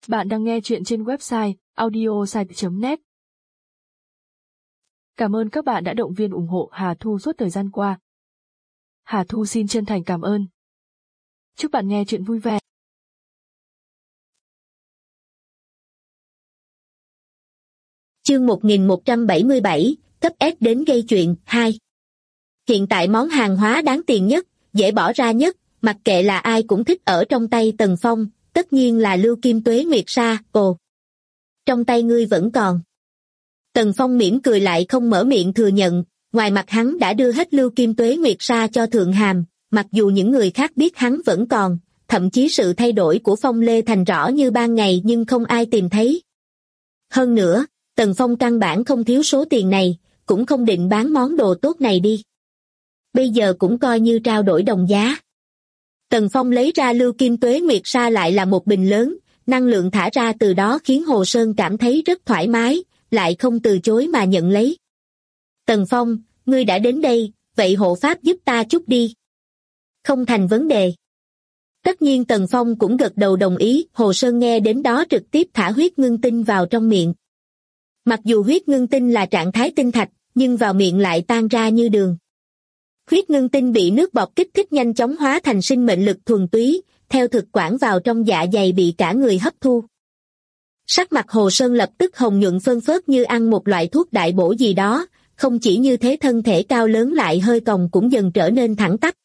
Bạn đang nghe chuyện trên website audiosite.net. Cảm ơn các bạn đã động viên ủng hộ Hà Thu suốt thời gian qua. Hà Thu xin chân thành cảm ơn. Chúc bạn nghe chuyện vui vẻ. Chương 1177, cấp S đến gây chuyện, 2. Hiện tại món hàng hóa đáng tiền nhất, dễ bỏ ra nhất, mặc kệ là ai cũng thích ở trong tay Tần Phong, tất nhiên là Lưu Kim Tuế Nguyệt Sa. Ồ, trong tay ngươi vẫn còn. Tần Phong mỉm cười lại không mở miệng thừa nhận, ngoài mặt hắn đã đưa hết Lưu Kim Tuế Nguyệt Sa cho Thượng Hàm, mặc dù những người khác biết hắn vẫn còn, thậm chí sự thay đổi của Phong Lê Thành rõ như ban ngày nhưng không ai tìm thấy. Hơn nữa, Tần Phong căn bản không thiếu số tiền này, cũng không định bán món đồ tốt này đi. Bây giờ cũng coi như trao đổi đồng giá. Tần Phong lấy ra Lưu Kim Tuế Nguyệt Sa lại là một bình lớn, năng lượng thả ra từ đó khiến Hồ Sơn cảm thấy rất thoải mái, lại không từ chối mà nhận lấy. Tần Phong, ngươi đã đến đây, vậy hộ pháp giúp ta chút đi. Không thành vấn đề. Tất nhiên Tần Phong cũng gật đầu đồng ý, Hồ Sơn nghe đến đó trực tiếp thả huyết ngưng tinh vào trong miệng. Mặc dù huyết ngưng tinh là trạng thái tinh thạch, nhưng vào miệng lại tan ra như đường. Huyết ngưng tinh bị nước bọt kích thích nhanh chóng hóa thành sinh mệnh lực thuần túy, theo thực quản vào trong dạ dày bị cả người hấp thu. Sắc mặt Hồ Sơn lập tức hồng nhuận phơn phớt như ăn một loại thuốc đại bổ gì đó, không chỉ như thế thân thể cao lớn lại hơi còng cũng dần trở nên thẳng tắp.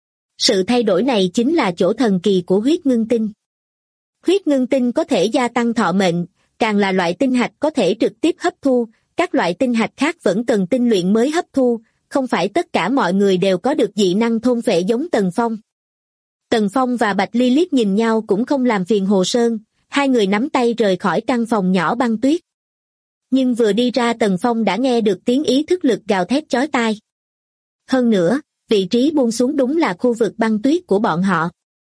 Sự thay đổi này chính là chỗ thần kỳ của huyết ngưng tinh. Huyết ngưng tinh có thể gia tăng thọ mệnh, càng là loại tinh hạch có thể trực tiếp hấp thu, các loại tinh hạch khác vẫn cần tinh luyện mới hấp thu, không phải tất cả mọi người đều có được dị năng thôn phệ giống Tần Phong. Tần Phong và Bạch Ly liếc nhìn nhau cũng không làm phiền Hồ Sơn, hai người nắm tay rời khỏi căn phòng nhỏ băng tuyết. Nhưng vừa đi ra Tần Phong đã nghe được tiếng ý thức lực gào thét chói tai. Hơn nữa, vị trí buông xuống đúng là khu vực băng tuyết của bọn họ.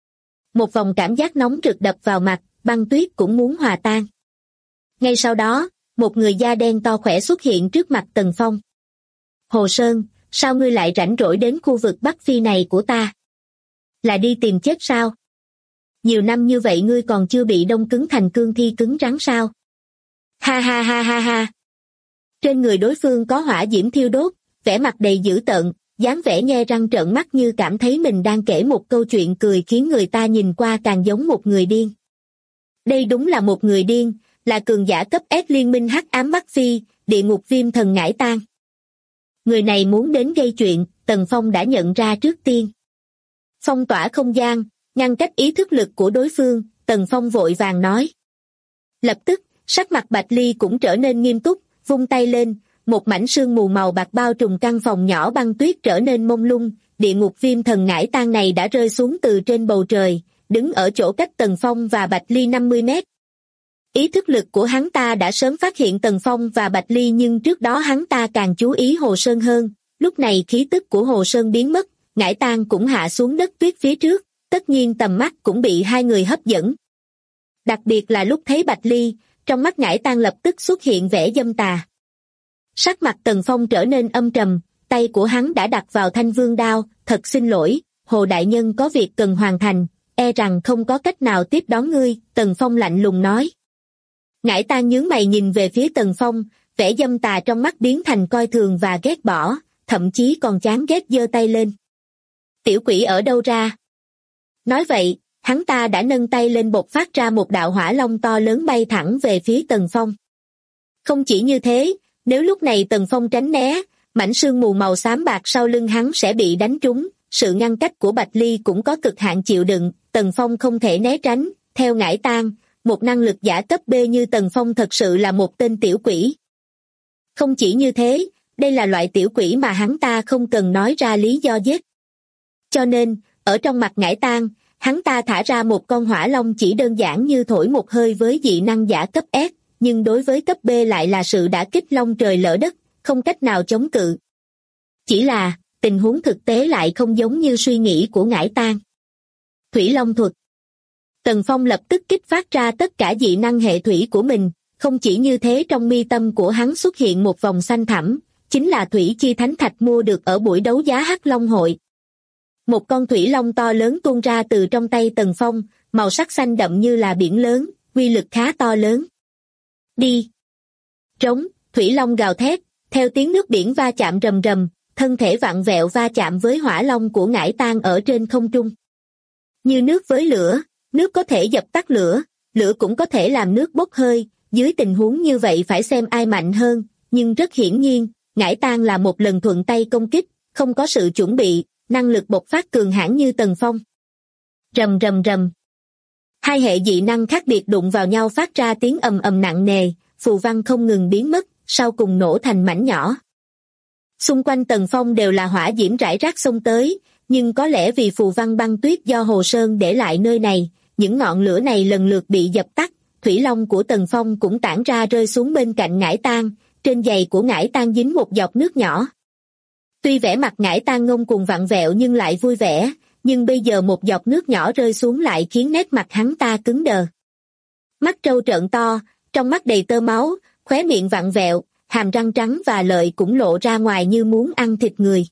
Một vòng cảm giác nóng rực đập vào mặt, băng tuyết cũng muốn hòa tan. Ngay sau đó, một người da đen to khỏe xuất hiện trước mặt Tần Phong. Hồ Sơn, sao ngươi lại rảnh rỗi đến khu vực Bắc Phi này của ta? Là đi tìm chết sao? Nhiều năm như vậy ngươi còn chưa bị đông cứng thành cương thi cứng rắn sao? Ha ha ha ha ha. Trên người đối phương có hỏa diễm thiêu đốt, vẻ mặt đầy dữ tợn, dáng vẻ nhe răng trợn mắt như cảm thấy mình đang kể một câu chuyện cười khiến người ta nhìn qua càng giống một người điên. Đây đúng là một người điên, là cường giả cấp S liên minh hắc ám Bắc Phi, địa ngục viêm thần ngải tang. Người này muốn đến gây chuyện, Tần Phong đã nhận ra trước tiên. Phong tỏa không gian, ngăn cách ý thức lực của đối phương, Tần Phong vội vàng nói. Lập tức, sắc mặt Bạch Ly cũng trở nên nghiêm túc, vung tay lên, một mảnh sương mù màu bạc bao trùm căn phòng nhỏ băng tuyết trở nên mông lung, địa ngục viêm thần ngải tang này đã rơi xuống từ trên bầu trời, đứng ở chỗ cách Tần Phong và Bạch Ly 50 mét. Ý thức lực của hắn ta đã sớm phát hiện Tần Phong và Bạch Ly nhưng trước đó hắn ta càng chú ý Hồ Sơn hơn, lúc này khí tức của Hồ Sơn biến mất, ngải tang cũng hạ xuống đất tuyết phía trước, tất nhiên tầm mắt cũng bị hai người hấp dẫn. Đặc biệt là lúc thấy Bạch Ly, trong mắt ngải tang lập tức xuất hiện vẻ dâm tà. Sắc mặt Tần Phong trở nên âm trầm, tay của hắn đã đặt vào thanh vương đao, thật xin lỗi, Hồ Đại Nhân có việc cần hoàn thành, e rằng không có cách nào tiếp đón ngươi, Tần Phong lạnh lùng nói. Ngải tang nhướng mày nhìn về phía Tần Phong, vẻ dâm tà trong mắt biến thành coi thường và ghét bỏ, thậm chí còn chán ghét giơ tay lên. Tiểu quỷ ở đâu ra? Nói vậy, hắn ta đã nâng tay lên bộc phát ra một đạo hỏa long to lớn bay thẳng về phía Tần Phong. Không chỉ như thế, nếu lúc này Tần Phong tránh né, mảnh sương mù màu xám bạc sau lưng hắn sẽ bị đánh trúng, sự ngăn cách của Bạch Ly cũng có cực hạn chịu đựng, Tần Phong không thể né tránh, theo ngải tang, một năng lực giả cấp B như Tần Phong thật sự là một tên tiểu quỷ. Không chỉ như thế, đây là loại tiểu quỷ mà hắn ta không cần nói ra lý do giết. Cho nên, ở trong mặt ngải tang, hắn ta thả ra một con hỏa long chỉ đơn giản như thổi một hơi với dị năng giả cấp S, nhưng đối với cấp B lại là sự đả kích long trời lở đất, không cách nào chống cự. Chỉ là, tình huống thực tế lại không giống như suy nghĩ của ngải tang. Thủy Long thuật. Tần Phong lập tức kích phát ra tất cả dị năng hệ thủy của mình, không chỉ như thế trong mi tâm của hắn xuất hiện một vòng xanh thẳm, chính là thủy chi thánh thạch mua được ở buổi đấu giá Hắc Long hội. Một con thủy long to lớn tuôn ra từ trong tay Tần Phong, màu sắc xanh đậm như là biển lớn, uy lực khá to lớn. Đi! Trống, thủy long gào thét, theo tiếng nước biển va chạm rầm rầm, thân thể vặn vẹo va chạm với hỏa long của Ngải Tang ở trên không trung. Như nước với lửa, nước có thể dập tắt lửa, lửa cũng có thể làm nước bốc hơi, dưới tình huống như vậy phải xem ai mạnh hơn, nhưng rất hiển nhiên, Ngải Tang là một lần thuận tay công kích, không có sự chuẩn bị, năng lực bộc phát cường hãn như Tần Phong. Rầm rầm rầm. Hai hệ dị năng khác biệt đụng vào nhau phát ra tiếng ầm ầm nặng nề, phù văn không ngừng biến mất, sau cùng nổ thành mảnh nhỏ. Xung quanh Tần Phong đều là hỏa diễm rải rác xông tới, nhưng có lẽ vì phù văn băng tuyết do Hồ Sơn để lại nơi này, những ngọn lửa này lần lượt bị dập tắt, thủy long của Tần Phong cũng tản ra rơi xuống bên cạnh Ngải Tang, trên giày của Ngải Tang dính một giọt nước nhỏ. Tuy vẻ mặt Ngải Tang ngông cuồng vặn vẹo nhưng lại vui vẻ, nhưng bây giờ một giọt nước nhỏ rơi xuống lại khiến nét mặt hắn ta cứng đờ. Mắt trâu trợn to, trong mắt đầy tơ máu, khóe miệng vặn vẹo, hàm răng trắng và lợi cũng lộ ra ngoài như muốn ăn thịt người.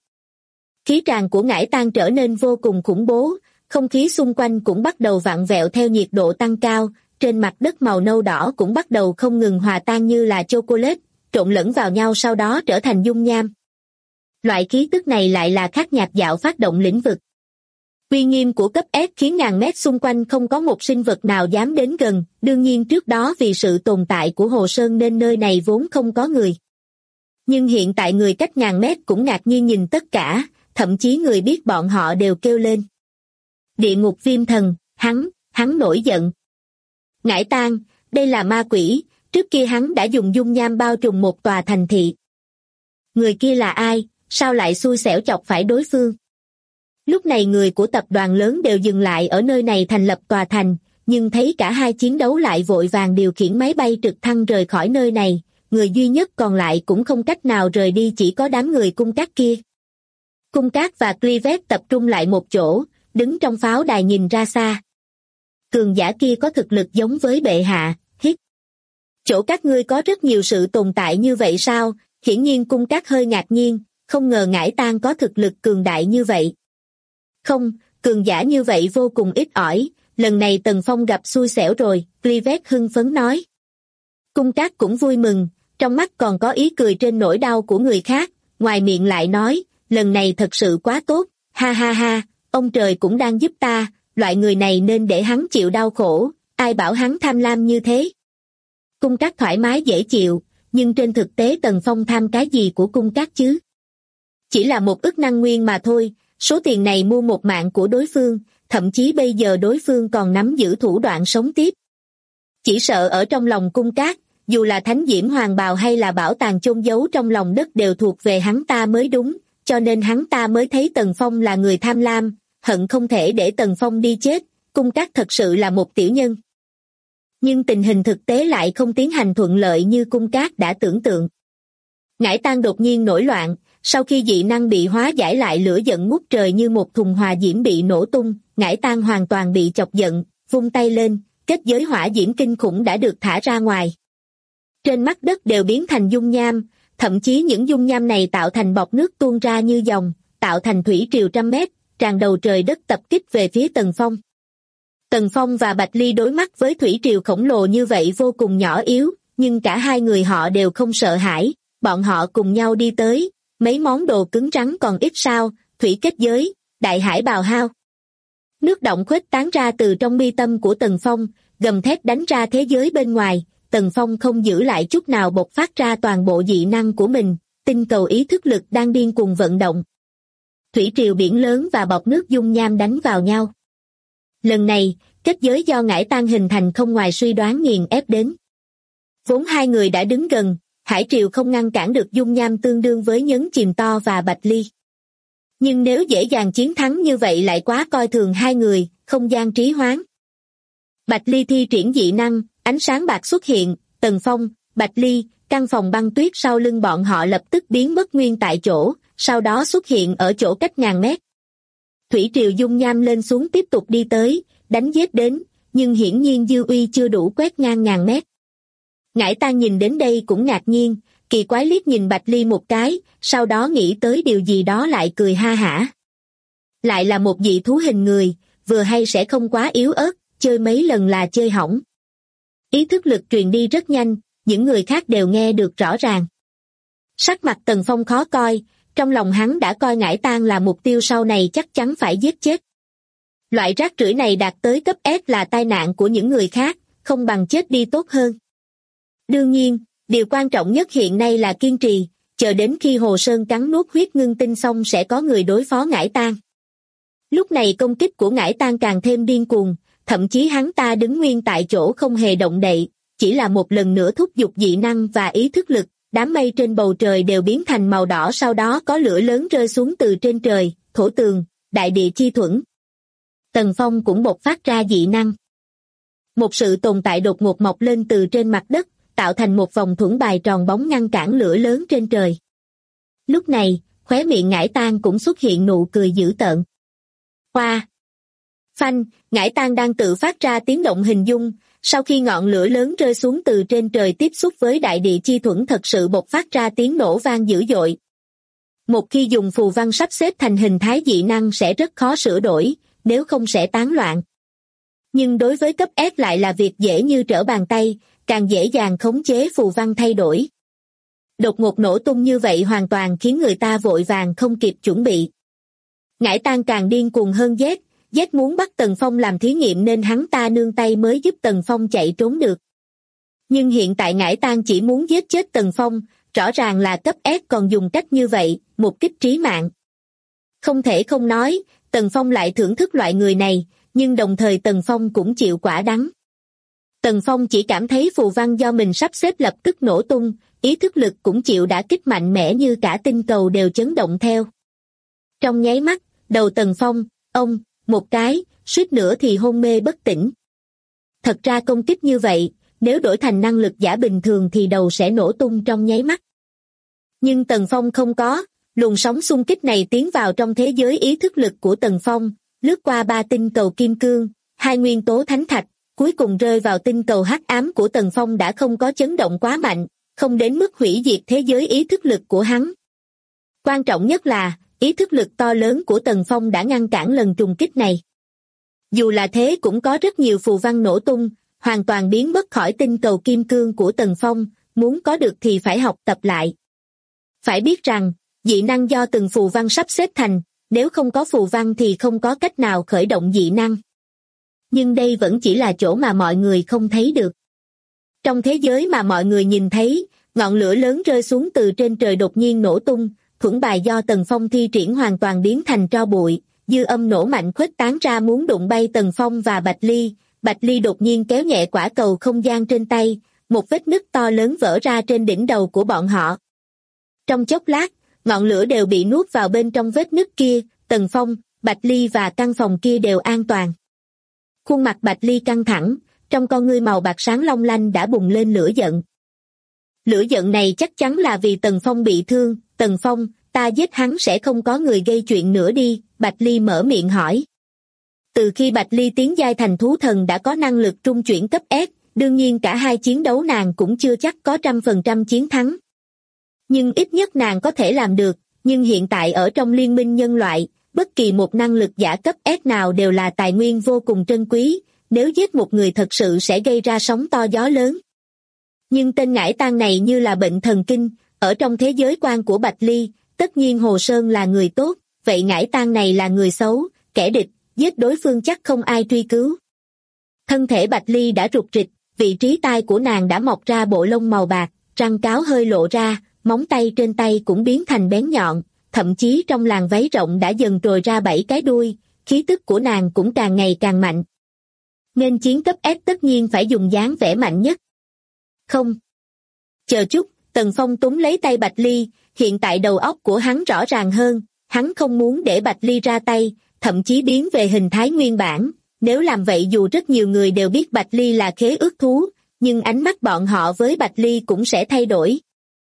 Khí tràng của Ngải Tang trở nên vô cùng khủng bố, không khí xung quanh cũng bắt đầu vặn vẹo theo nhiệt độ tăng cao, trên mặt đất màu nâu đỏ cũng bắt đầu không ngừng hòa tan như là chocolate, trộn lẫn vào nhau sau đó trở thành dung nham. Loại khí tức này lại là khắc nhạt dạo phát động lĩnh vực. Uy nghiêm của cấp S khiến ngàn mét xung quanh không có một sinh vật nào dám đến gần, đương nhiên trước đó vì sự tồn tại của Hồ Sơn nên nơi này vốn không có người. Nhưng hiện tại người cách ngàn mét cũng ngạc nhiên nhìn tất cả, thậm chí người biết bọn họ đều kêu lên. Địa ngục viêm thần, hắn nổi giận. Ngải Tang, đây là ma quỷ, trước kia hắn đã dùng dung nham bao trùm một tòa thành thị. Người kia là ai, sao lại xui xẻo chọc phải đối phương? Lúc này người của tập đoàn lớn đều dừng lại ở nơi này thành lập tòa thành, nhưng thấy cả hai chiến đấu lại vội vàng điều khiển máy bay trực thăng rời khỏi nơi này, người duy nhất còn lại cũng không cách nào rời đi chỉ có đám người cung cát kia. Cung cát và Clivet tập trung lại một chỗ, đứng trong pháo đài nhìn ra xa. Cường giả kia có thực lực giống với bệ hạ, hít. Chỗ các ngươi có rất nhiều sự tồn tại như vậy sao? Hiển nhiên cung cát hơi ngạc nhiên, không ngờ Ngải Tang có thực lực cường đại như vậy. Không, cường giả như vậy vô cùng ít ỏi, lần này Tần Phong gặp xui xẻo rồi, Clivet hưng phấn nói. Cung cát cũng vui mừng, trong mắt còn có ý cười trên nỗi đau của người khác, ngoài miệng lại nói, lần này thật sự quá tốt, ha ha ha, ông trời cũng đang giúp ta, loại người này nên để hắn chịu đau khổ, ai bảo hắn tham lam như thế. Cung cát thoải mái dễ chịu, nhưng trên thực tế Tần Phong tham cái gì của cung cát chứ? Chỉ là một ức năng nguyên mà thôi, số tiền này mua một mạng của đối phương, thậm chí bây giờ đối phương còn nắm giữ thủ đoạn sống tiếp. Chỉ sợ ở trong lòng cung cát, dù là thánh diễm hoàng bào hay là bảo tàng chôn giấu trong lòng đất đều thuộc về hắn ta mới đúng, cho nên hắn ta mới thấy Tần Phong là người tham lam, hận không thể để Tần Phong đi chết, cung cát thật sự là một tiểu nhân. Nhưng tình hình thực tế lại không tiến hành thuận lợi như cung cát đã tưởng tượng. Ngải Tang đột nhiên nổi loạn, sau khi dị năng bị hóa giải lại lửa giận ngút trời như một thùng hòa diễm bị nổ tung, Ngải Tang hoàn toàn bị chọc giận, vung tay lên, kết giới hỏa diễm kinh khủng đã được thả ra ngoài. Trên mặt đất đều biến thành dung nham, thậm chí những dung nham này tạo thành bọt nước tuôn ra như dòng, tạo thành thủy triều trăm mét, tràn đầu trời đất tập kích về phía Tần Phong. Tần Phong và Bạch Ly đối mắt với thủy triều khổng lồ như vậy vô cùng nhỏ yếu, nhưng cả hai người họ đều không sợ hãi, bọn họ cùng nhau đi tới, mấy món đồ cứng rắn còn ít sao, thủy kết giới, đại hải bào hao. Nước động khuếch tán ra từ trong mi tâm của Tần Phong, gầm thét đánh ra thế giới bên ngoài, Tần Phong không giữ lại chút nào bộc phát ra toàn bộ dị năng của mình, tinh cầu ý thức lực đang điên cuồng vận động. Thủy triều biển lớn và bọt nước dung nham đánh vào nhau. Lần này, kết giới do Ngải Tang hình thành không ngoài suy đoán nghiền ép đến. Vốn hai người đã đứng gần, hải triều không ngăn cản được dung nham tương đương với nhấn chìm to và Bạch Ly. Nhưng nếu dễ dàng chiến thắng như vậy lại quá coi thường hai người, không gian trí hoán. Bạch Ly thi triển dị năng, ánh sáng bạc xuất hiện, Tần Phong, Bạch Ly, căn phòng băng tuyết sau lưng bọn họ lập tức biến mất nguyên tại chỗ, sau đó xuất hiện ở chỗ cách ngàn mét. Thủy triều dung nham lên xuống tiếp tục đi tới, đánh giết đến, nhưng hiển nhiên dư uy chưa đủ quét ngang ngàn mét. Ngải Tang nhìn đến đây cũng ngạc nhiên, kỳ quái liếc nhìn Bạch Ly một cái, sau đó nghĩ tới điều gì đó lại cười ha hả. Lại là một dị thú hình người, vừa hay sẽ không quá yếu ớt, chơi mấy lần là chơi hỏng. Ý thức lực truyền đi rất nhanh, những người khác đều nghe được rõ ràng. Sắc mặt Tần Phong khó coi, trong lòng hắn đã coi Ngải Tang là mục tiêu sau này chắc chắn phải giết chết. Loại rác rưởi này đạt tới cấp S là tai nạn của những người khác, không bằng chết đi tốt hơn. Đương nhiên, điều quan trọng nhất hiện nay là kiên trì, chờ đến khi Hồ Sơn cắn nuốt huyết ngưng tinh xong sẽ có người đối phó Ngải Tang. Lúc này công kích của Ngải Tang càng thêm điên cuồng, thậm chí hắn ta đứng nguyên tại chỗ không hề động đậy, chỉ là một lần nữa thúc giục dị năng và ý thức lực, đám mây trên bầu trời đều biến thành màu đỏ, sau đó có lửa lớn rơi xuống từ trên trời, thổ tường, đại địa chi thuẫn. Tần Phong cũng bộc phát ra dị năng. Một sự tồn tại đột ngột mọc lên từ trên mặt đất, tạo thành một vòng thuẫn bài tròn bóng ngăn cản lửa lớn trên trời. Lúc này, khóe miệng Ngải Tang cũng xuất hiện nụ cười dữ tợn. Hoa! Phanh, Ngải Tang đang tự phát ra tiếng động hình dung, sau khi ngọn lửa lớn rơi xuống từ trên trời tiếp xúc với đại địa chi thuẫn thật sự bộc phát ra tiếng nổ vang dữ dội. Một khi dùng phù văn sắp xếp thành hình thái dị năng sẽ rất khó sửa đổi, nếu không sẽ tán loạn. Nhưng đối với cấp S lại là việc dễ như trở bàn tay, càng dễ dàng khống chế phù văn thay đổi. Đột ngột nổ tung như vậy hoàn toàn khiến người ta vội vàng không kịp chuẩn bị. Ngải Tang càng điên cuồng hơn Z muốn bắt Tần Phong làm thí nghiệm nên hắn ta nương tay mới giúp Tần Phong chạy trốn được. Nhưng hiện tại Ngải Tang chỉ muốn giết chết Tần Phong, rõ ràng là cấp S còn dùng cách như vậy, một kích trí mạng. Không thể không nói, Tần Phong lại thưởng thức loại người này, nhưng đồng thời Tần Phong cũng chịu quả đắng. Tần Phong chỉ cảm thấy phù văn do mình sắp xếp lập tức nổ tung, ý thức lực cũng chịu đả kích mạnh mẽ như cả tinh cầu đều chấn động theo. Trong nháy mắt, đầu Tần Phong, một cái, suýt nữa thì hôn mê bất tỉnh. Thật ra công kích như vậy, nếu đổi thành năng lực giả bình thường thì đầu sẽ nổ tung trong nháy mắt. Nhưng Tần Phong không có, luồng sóng xung kích này tiến vào trong thế giới ý thức lực của Tần Phong, lướt qua 3 tinh cầu kim cương, 2 nguyên tố thánh thạch, cuối cùng rơi vào tinh cầu hắc ám của Tần Phong đã không có chấn động quá mạnh, không đến mức hủy diệt thế giới ý thức lực của hắn. Quan trọng nhất là, ý thức lực to lớn của Tần Phong đã ngăn cản lần trùng kích này. Dù là thế cũng có rất nhiều phù văn nổ tung, hoàn toàn biến mất khỏi tinh cầu kim cương của Tần Phong, muốn có được thì phải học tập lại. Phải biết rằng, dị năng do từng phù văn sắp xếp thành, nếu không có phù văn thì không có cách nào khởi động dị năng. Nhưng đây vẫn chỉ là chỗ mà mọi người không thấy được. Trong thế giới mà mọi người nhìn thấy, ngọn lửa lớn rơi xuống từ trên trời đột nhiên nổ tung, thuẫn bài do Tần Phong thi triển hoàn toàn biến thành tro bụi, dư âm nổ mạnh khuếch tán ra muốn đụng bay Tần Phong và Bạch Ly. Bạch Ly đột nhiên kéo nhẹ quả cầu không gian trên tay, một vết nứt to lớn vỡ ra trên đỉnh đầu của bọn họ. Trong chốc lát, ngọn lửa đều bị nuốt vào bên trong vết nứt kia, Tần Phong, Bạch Ly và căn phòng kia đều an toàn. Khuôn mặt Bạch Ly căng thẳng, trong con ngươi màu bạc sáng long lanh đã bùng lên lửa giận. Lửa giận này chắc chắn là vì Tần Phong bị thương. Tần Phong, ta giết hắn sẽ không có người gây chuyện nữa đi, Bạch Ly mở miệng hỏi. Từ khi Bạch Ly tiến giai thành thú thần đã có năng lực trung chuyển cấp S, đương nhiên cả hai chiến đấu nàng cũng chưa chắc có 100% chiến thắng. Nhưng ít nhất nàng có thể làm được, nhưng hiện tại ở trong liên minh nhân loại, bất kỳ một năng lực giả cấp S nào đều là tài nguyên vô cùng trân quý, nếu giết một người thật sự sẽ gây ra sóng to gió lớn. Nhưng tên Ngải Tang này như là bệnh thần kinh, ở trong thế giới quan của Bạch Ly, tất nhiên Hồ Sơn là người tốt, vậy Ngải Tang này là người xấu, kẻ địch, giết đối phương chắc không ai truy cứu. Thân thể Bạch Ly đã rục rịch, vị trí tai của nàng đã mọc ra bộ lông màu bạc, răng cáo hơi lộ ra, móng tay trên tay cũng biến thành bén nhọn, thậm chí trong làn váy rộng đã dần trồi ra 7 cái đuôi, khí tức của nàng cũng càng ngày càng mạnh. Nên chiến cấp S tất nhiên phải dùng dáng vẻ mạnh nhất. Không. Chờ chút, Tần Phong túm lấy tay Bạch Ly, hiện tại đầu óc của hắn rõ ràng hơn, hắn không muốn để Bạch Ly ra tay, thậm chí biến về hình thái nguyên bản. Nếu làm vậy dù rất nhiều người đều biết Bạch Ly là khế ước thú, nhưng ánh mắt bọn họ với Bạch Ly cũng sẽ thay đổi.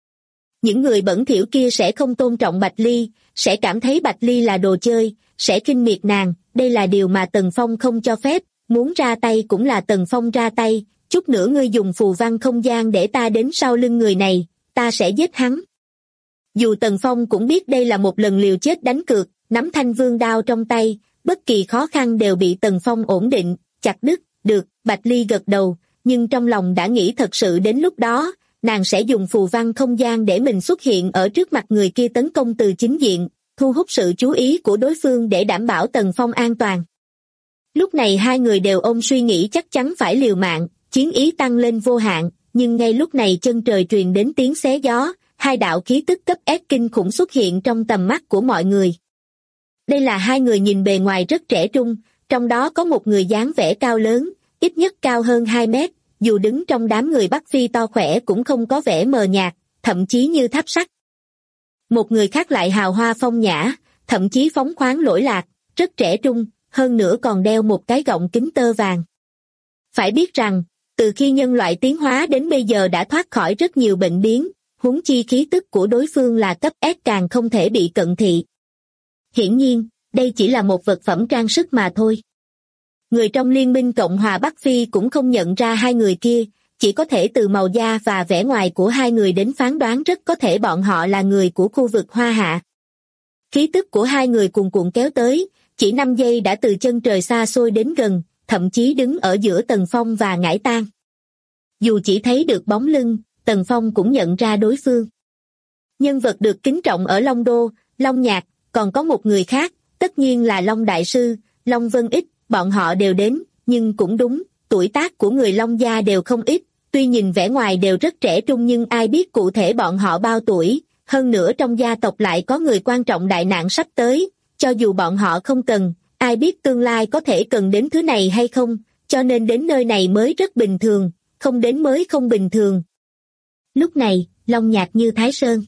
Những người bẩn thỉu kia sẽ không tôn trọng Bạch Ly, sẽ cảm thấy Bạch Ly là đồ chơi, sẽ khinh miệt nàng, đây là điều mà Tần Phong không cho phép, muốn ra tay cũng là Tần Phong ra tay, chút nữa ngươi dùng phù văn không gian để ta đến sau lưng người này, ta sẽ giết hắn. Dù Tần Phong cũng biết đây là một lần liều chết đánh cược, nắm thanh vương đao trong tay, bất kỳ khó khăn đều bị Tần Phong ổn định, chặt đứt, được, Bạch Ly gật đầu, nhưng trong lòng đã nghĩ thật sự đến lúc đó, nàng sẽ dùng phù văn không gian để mình xuất hiện ở trước mặt người kia tấn công từ chính diện, thu hút sự chú ý của đối phương để đảm bảo Tần Phong an toàn. Lúc này hai người đều ôm suy nghĩ chắc chắn phải liều mạng, chiến ý tăng lên vô hạn, nhưng ngay lúc này chân trời truyền đến tiếng xé gió, hai đạo khí tức cấp S kinh khủng xuất hiện trong tầm mắt của mọi người. Đây là hai người nhìn bề ngoài rất trẻ trung, trong đó có một người dáng vẻ cao lớn, ít nhất cao hơn 2 mét, dù đứng trong đám người Bắc Phi to khỏe cũng không có vẻ mờ nhạt, thậm chí như tháp sắt. Một người khác lại hào hoa phong nhã, thậm chí phóng khoáng lỗi lạc, rất trẻ trung, hơn nữa còn đeo một cái gọng kính tơ vàng. Phải biết rằng, từ khi nhân loại tiến hóa đến bây giờ đã thoát khỏi rất nhiều bệnh biến, huống chi khí tức của đối phương là cấp S càng không thể bị cận thị. Hiển nhiên, đây chỉ là một vật phẩm trang sức mà thôi. Người trong Liên minh Cộng hòa Bắc Phi cũng không nhận ra hai người kia, chỉ có thể từ màu da và vẻ ngoài của hai người đến phán đoán rất có thể bọn họ là người của khu vực Hoa Hạ. Khí tức của hai người cuồn cuộn kéo tới, chỉ 5 giây đã từ chân trời xa xôi đến gần, thậm chí đứng ở giữa Tần Phong và Ngải Tang. Dù chỉ thấy được bóng lưng, Tần Phong cũng nhận ra đối phương. Nhân vật được kính trọng ở Long Đô, Long Nhạc, còn có một người khác, tất nhiên là Long Đại Sư, Long Vân Ích, bọn họ đều đến, nhưng cũng đúng, tuổi tác của người Long gia đều không ít, tuy nhìn vẻ ngoài đều rất trẻ trung nhưng ai biết cụ thể bọn họ bao tuổi, hơn nữa trong gia tộc lại có người quan trọng đại nạn sắp tới, cho dù bọn họ không cần, ai biết tương lai có thể cần đến thứ này hay không, cho nên đến nơi này mới rất bình thường, không đến mới không bình thường. Lúc này, Long Nhạc như Thái Sơn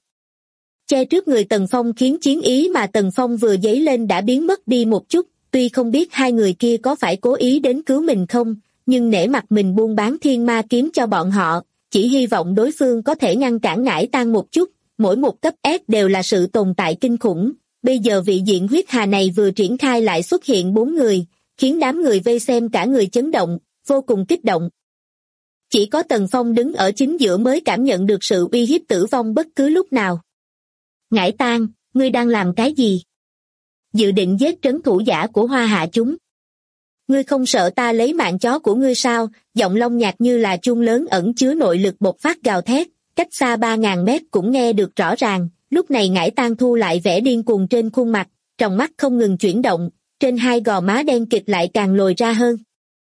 che trước người Tần Phong khiến chiến ý mà Tần Phong vừa dấy lên đã biến mất đi một chút, tuy không biết hai người kia có phải cố ý đến cứu mình không, nhưng nể mặt mình buôn bán thiên ma kiếm cho bọn họ, chỉ hy vọng đối phương có thể ngăn cản Ngải Tang một chút, mỗi một cấp S đều là sự tồn tại kinh khủng, bây giờ vị diện huyết hà này vừa triển khai lại xuất hiện 4 người, khiến đám người vây xem cả người chấn động, vô cùng kích động. Chỉ có Tần Phong đứng ở chính giữa mới cảm nhận được sự uy hiếp tử vong bất cứ lúc nào. Ngải Tang, ngươi đang làm cái gì? Dự định giết trấn thủ giả của Hoa Hạ chúng. Ngươi không sợ ta lấy mạng chó của ngươi sao? Giọng Long Nhạc như là chuông lớn ẩn chứa nội lực bộc phát gào thét, cách xa 3.000 mét cũng nghe được rõ ràng. Lúc này Ngải Tang thu lại vẻ điên cuồng trên khuôn mặt, tròng mắt không ngừng chuyển động, trên hai gò má đen kịt lại càng lồi ra hơn.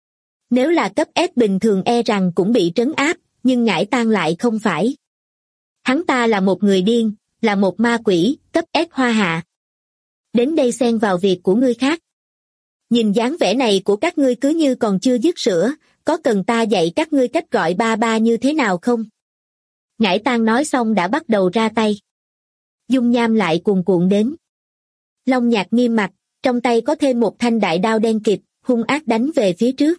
Nếu là cấp S bình thường e rằng cũng bị trấn áp, nhưng Ngải Tang lại không phải. Hắn ta là một người điên, là một ma quỷ, cấp S Hoa Hạ. Đến đây xen vào việc của ngươi khác. Nhìn dáng vẻ này của các ngươi cứ như còn chưa dứt sữa, có cần ta dạy các ngươi cách gọi ba ba như thế nào không? Ngải Tang nói xong đã bắt đầu ra tay. Dung nham lại cuồn cuộn đến. Long Nhạc nghiêm mặt, trong tay có thêm một thanh đại đao đen kịt, hung ác đánh về phía trước.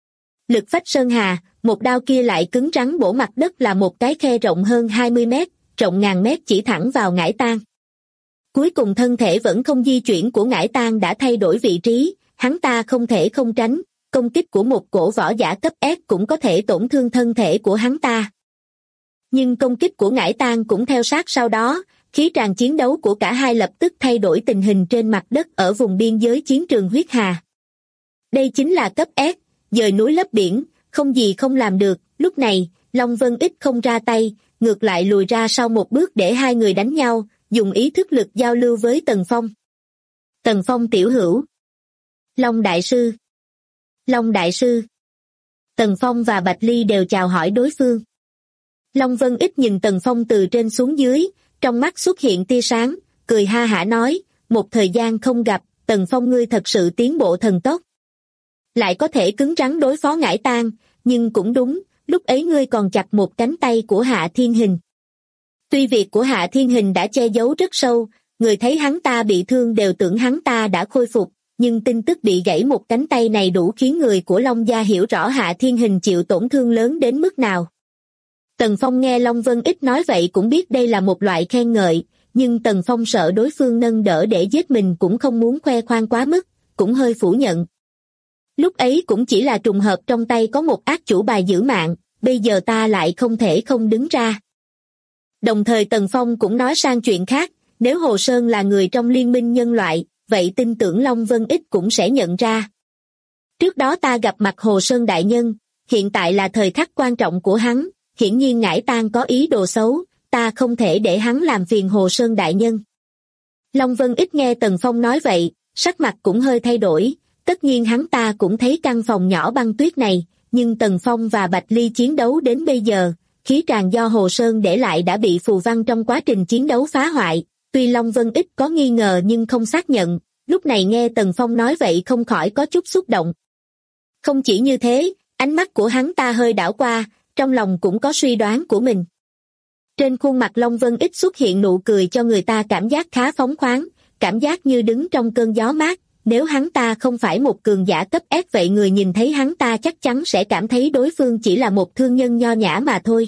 Lực phách sơn hà, một đao kia lại cứng rắn bổ mặt đất là một cái khe rộng hơn 20 mét, rộng ngàn mét chỉ thẳng vào Ngải Tang. Cuối cùng thân thể vẫn không di chuyển của Ngải Tang đã thay đổi vị trí, hắn ta không thể không tránh, công kích của một cổ võ giả cấp S cũng có thể tổn thương thân thể của hắn ta. Nhưng công kích của Ngải Tang cũng theo sát sau đó, khí tràng chiến đấu của cả hai lập tức thay đổi tình hình trên mặt đất ở vùng biên giới chiến trường huyết hà. Đây chính là cấp S, dời núi lấp biển, không gì không làm được, lúc này, Long Vân Ích không ra tay, ngược lại lùi ra sau một bước để hai người đánh nhau, dùng ý thức lực giao lưu với Tần Phong. Tần Phong tiểu hữu. Long Đại Sư. Long Đại Sư. Tần Phong và Bạch Ly đều chào hỏi đối phương. Long Vân Ích nhìn Tần Phong từ trên xuống dưới, trong mắt xuất hiện tia sáng, cười ha hả nói, một thời gian không gặp, Tần Phong ngươi thật sự tiến bộ thần tốc. Lại có thể cứng rắn đối phó Ngải Tang, nhưng cũng đúng, lúc ấy ngươi còn chặt một cánh tay của Hạ Thiên Hình. Tuy việc của Hạ Thiên Hình đã che giấu rất sâu, người thấy hắn ta bị thương đều tưởng hắn ta đã khôi phục, nhưng tin tức bị gãy một cánh tay này đủ khiến người của Long gia hiểu rõ Hạ Thiên Hình chịu tổn thương lớn đến mức nào. Tần Phong nghe Long Vân Ích nói vậy cũng biết đây là một loại khen ngợi, nhưng Tần Phong sợ đối phương nâng đỡ để giết mình cũng không muốn khoe khoang quá mức, cũng hơi phủ nhận. Lúc ấy cũng chỉ là trùng hợp trong tay có một ác chủ bài giữ mạng, bây giờ ta lại không thể không đứng ra. Đồng thời Tần Phong cũng nói sang chuyện khác, nếu Hồ Sơn là người trong liên minh nhân loại, vậy tin tưởng Long Vân Ích cũng sẽ nhận ra. Trước đó ta gặp mặt Hồ Sơn đại nhân, hiện tại là thời khắc quan trọng của hắn, hiển nhiên Ngải Tang có ý đồ xấu, ta không thể để hắn làm phiền Hồ Sơn đại nhân. Long Vân ít nghe Tần Phong nói vậy, sắc mặt cũng hơi thay đổi, tất nhiên hắn ta cũng thấy căn phòng nhỏ băng tuyết này, nhưng Tần Phong và Bạch Ly chiến đấu đến bây giờ, khí tràng do Hồ Sơn để lại đã bị phù văn trong quá trình chiến đấu phá hoại, tuy Long Vân ít có nghi ngờ nhưng không xác nhận, lúc này nghe Tần Phong nói vậy không khỏi có chút xúc động. Không chỉ như thế, ánh mắt của hắn ta hơi đảo qua, trong lòng cũng có suy đoán của mình. Trên khuôn mặt Long Vân ít xuất hiện nụ cười cho người ta cảm giác khá phóng khoáng, cảm giác như đứng trong cơn gió mát, nếu hắn ta không phải một cường giả cấp S vậy người nhìn thấy hắn ta chắc chắn sẽ cảm thấy đối phương chỉ là một thương nhân nho nhã mà thôi.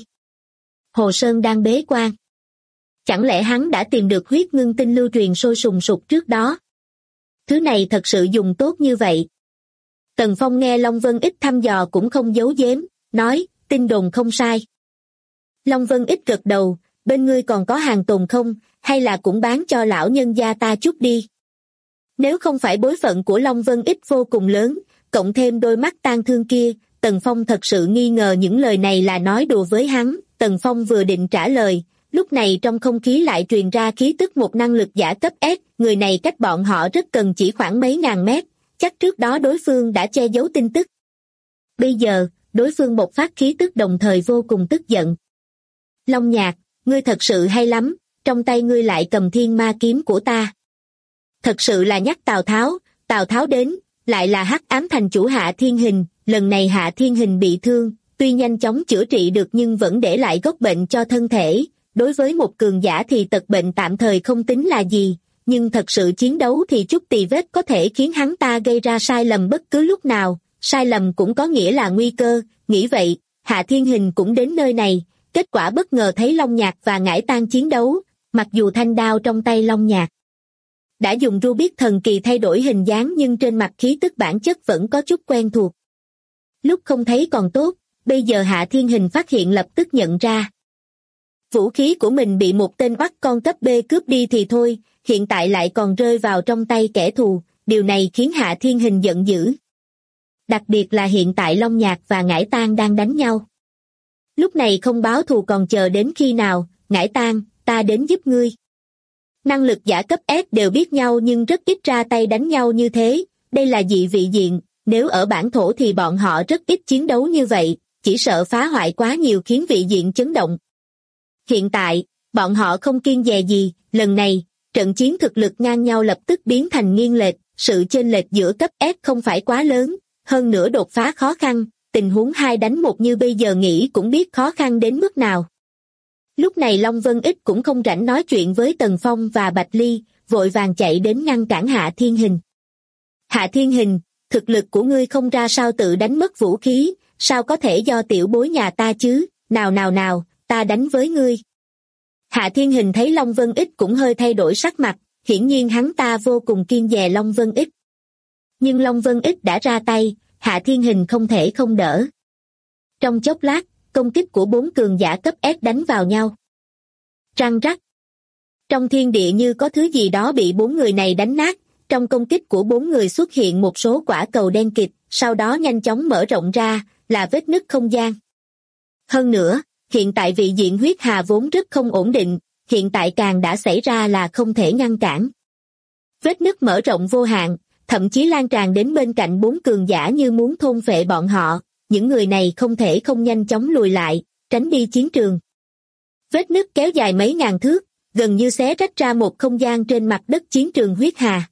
Hồ Sơn đang bế quan. Chẳng lẽ hắn đã tìm được huyết ngưng tinh lưu truyền sôi sùng sục trước đó? Thứ này thật sự dùng tốt như vậy. Tần Phong nghe Long Vân ít thăm dò cũng không giấu giếm, nói, tin đồn không sai. Long Vân ít gật đầu, bên ngươi còn có hàng tồn không, hay là cũng bán cho lão nhân gia ta chút đi. Nếu không phải bối phận của Long Vân ít vô cùng lớn, cộng thêm đôi mắt tang thương kia, Tần Phong thật sự nghi ngờ những lời này là nói đùa với hắn. Tần Phong vừa định trả lời, lúc này trong không khí lại truyền ra khí tức một năng lực giả cấp S, người này cách bọn họ rất gần chỉ khoảng mấy ngàn mét, chắc trước đó đối phương đã che giấu tin tức. Bây giờ, đối phương bộc phát khí tức đồng thời vô cùng tức giận. Long Nhạc, ngươi thật sự hay lắm, trong tay ngươi lại cầm thiên ma kiếm của ta. Thật sự là nhắc Tào Tháo đến, lại là Hắc Ám Thành chủ Hạ Thiên Hình, lần này Hạ Thiên Hình bị thương, tuy nhanh chóng chữa trị được nhưng vẫn để lại gốc bệnh cho thân thể, đối với một cường giả thì tật bệnh tạm thời không tính là gì, nhưng thật sự chiến đấu thì chút tì vết có thể khiến hắn ta gây ra sai lầm bất cứ lúc nào, sai lầm cũng có nghĩa là nguy cơ, nghĩ vậy, Hạ Thiên Hình cũng đến nơi này, kết quả bất ngờ thấy Long Nhạc và Ngải Tang chiến đấu, mặc dù thanh đao trong tay Long Nhạc đã dùng Rubik thần kỳ thay đổi hình dáng nhưng trên mặt khí tức bản chất vẫn có chút quen thuộc. Lúc không thấy còn tốt, bây giờ Hạ Thiên Hình phát hiện lập tức nhận ra. Vũ khí của mình bị một tên oắt con cấp B cướp đi thì thôi, hiện tại lại còn rơi vào trong tay kẻ thù, điều này khiến Hạ Thiên Hình giận dữ. Đặc biệt là hiện tại Long Nhạc và Ngải Tang đang đánh nhau. Lúc này không báo thù còn chờ đến khi nào, Ngải Tang, ta đến giúp ngươi. Năng lực giả cấp S đều biết nhau nhưng rất ít ra tay đánh nhau như thế, đây là dị vị diện, nếu ở bản thổ thì bọn họ rất ít chiến đấu như vậy, chỉ sợ phá hoại quá nhiều khiến vị diện chấn động. Hiện tại, bọn họ không kiêng dè gì, lần này, trận chiến thực lực ngang nhau lập tức biến thành nghiêng lệch, sự chênh lệch giữa cấp S không phải quá lớn, hơn nữa đột phá khó khăn, tình huống 2 đánh 1 như bây giờ nghĩ cũng biết khó khăn đến mức nào. Lúc này Long Vân ít cũng không rảnh nói chuyện với Tần Phong và Bạch Ly, vội vàng chạy đến ngăn cản Hạ Thiên Hình. Hạ Thiên Hình, thực lực của ngươi không ra sao tự đánh mất vũ khí, sao có thể do tiểu bối nhà ta chứ, nào, ta đánh với ngươi. Hạ Thiên Hình thấy Long Vân ít cũng hơi thay đổi sắc mặt, hiển nhiên hắn ta vô cùng kiêng dè Long Vân ít. Nhưng Long Vân ít đã ra tay, Hạ Thiên Hình không thể không đỡ. Trong chốc lát, công kích của 4 cường giả cấp S đánh vào nhau. Răng rắc. Trong thiên địa như có thứ gì đó bị 4 người này đánh nát, trong công kích của 4 người xuất hiện một số quả cầu đen kịt, sau đó nhanh chóng mở rộng ra, là vết nứt không gian. Hơn nữa, hiện tại vị diện huyết hà vốn rất không ổn định, hiện tại càng đã xảy ra là không thể ngăn cản. Vết nứt mở rộng vô hạn, thậm chí lan tràn đến bên cạnh 4 cường giả như muốn thôn phệ bọn họ, những người này không thể không nhanh chóng lùi lại, tránh đi chiến trường. Vết nứt kéo dài mấy ngàn thước, gần như xé rách ra một không gian trên mặt đất chiến trường huyết hà.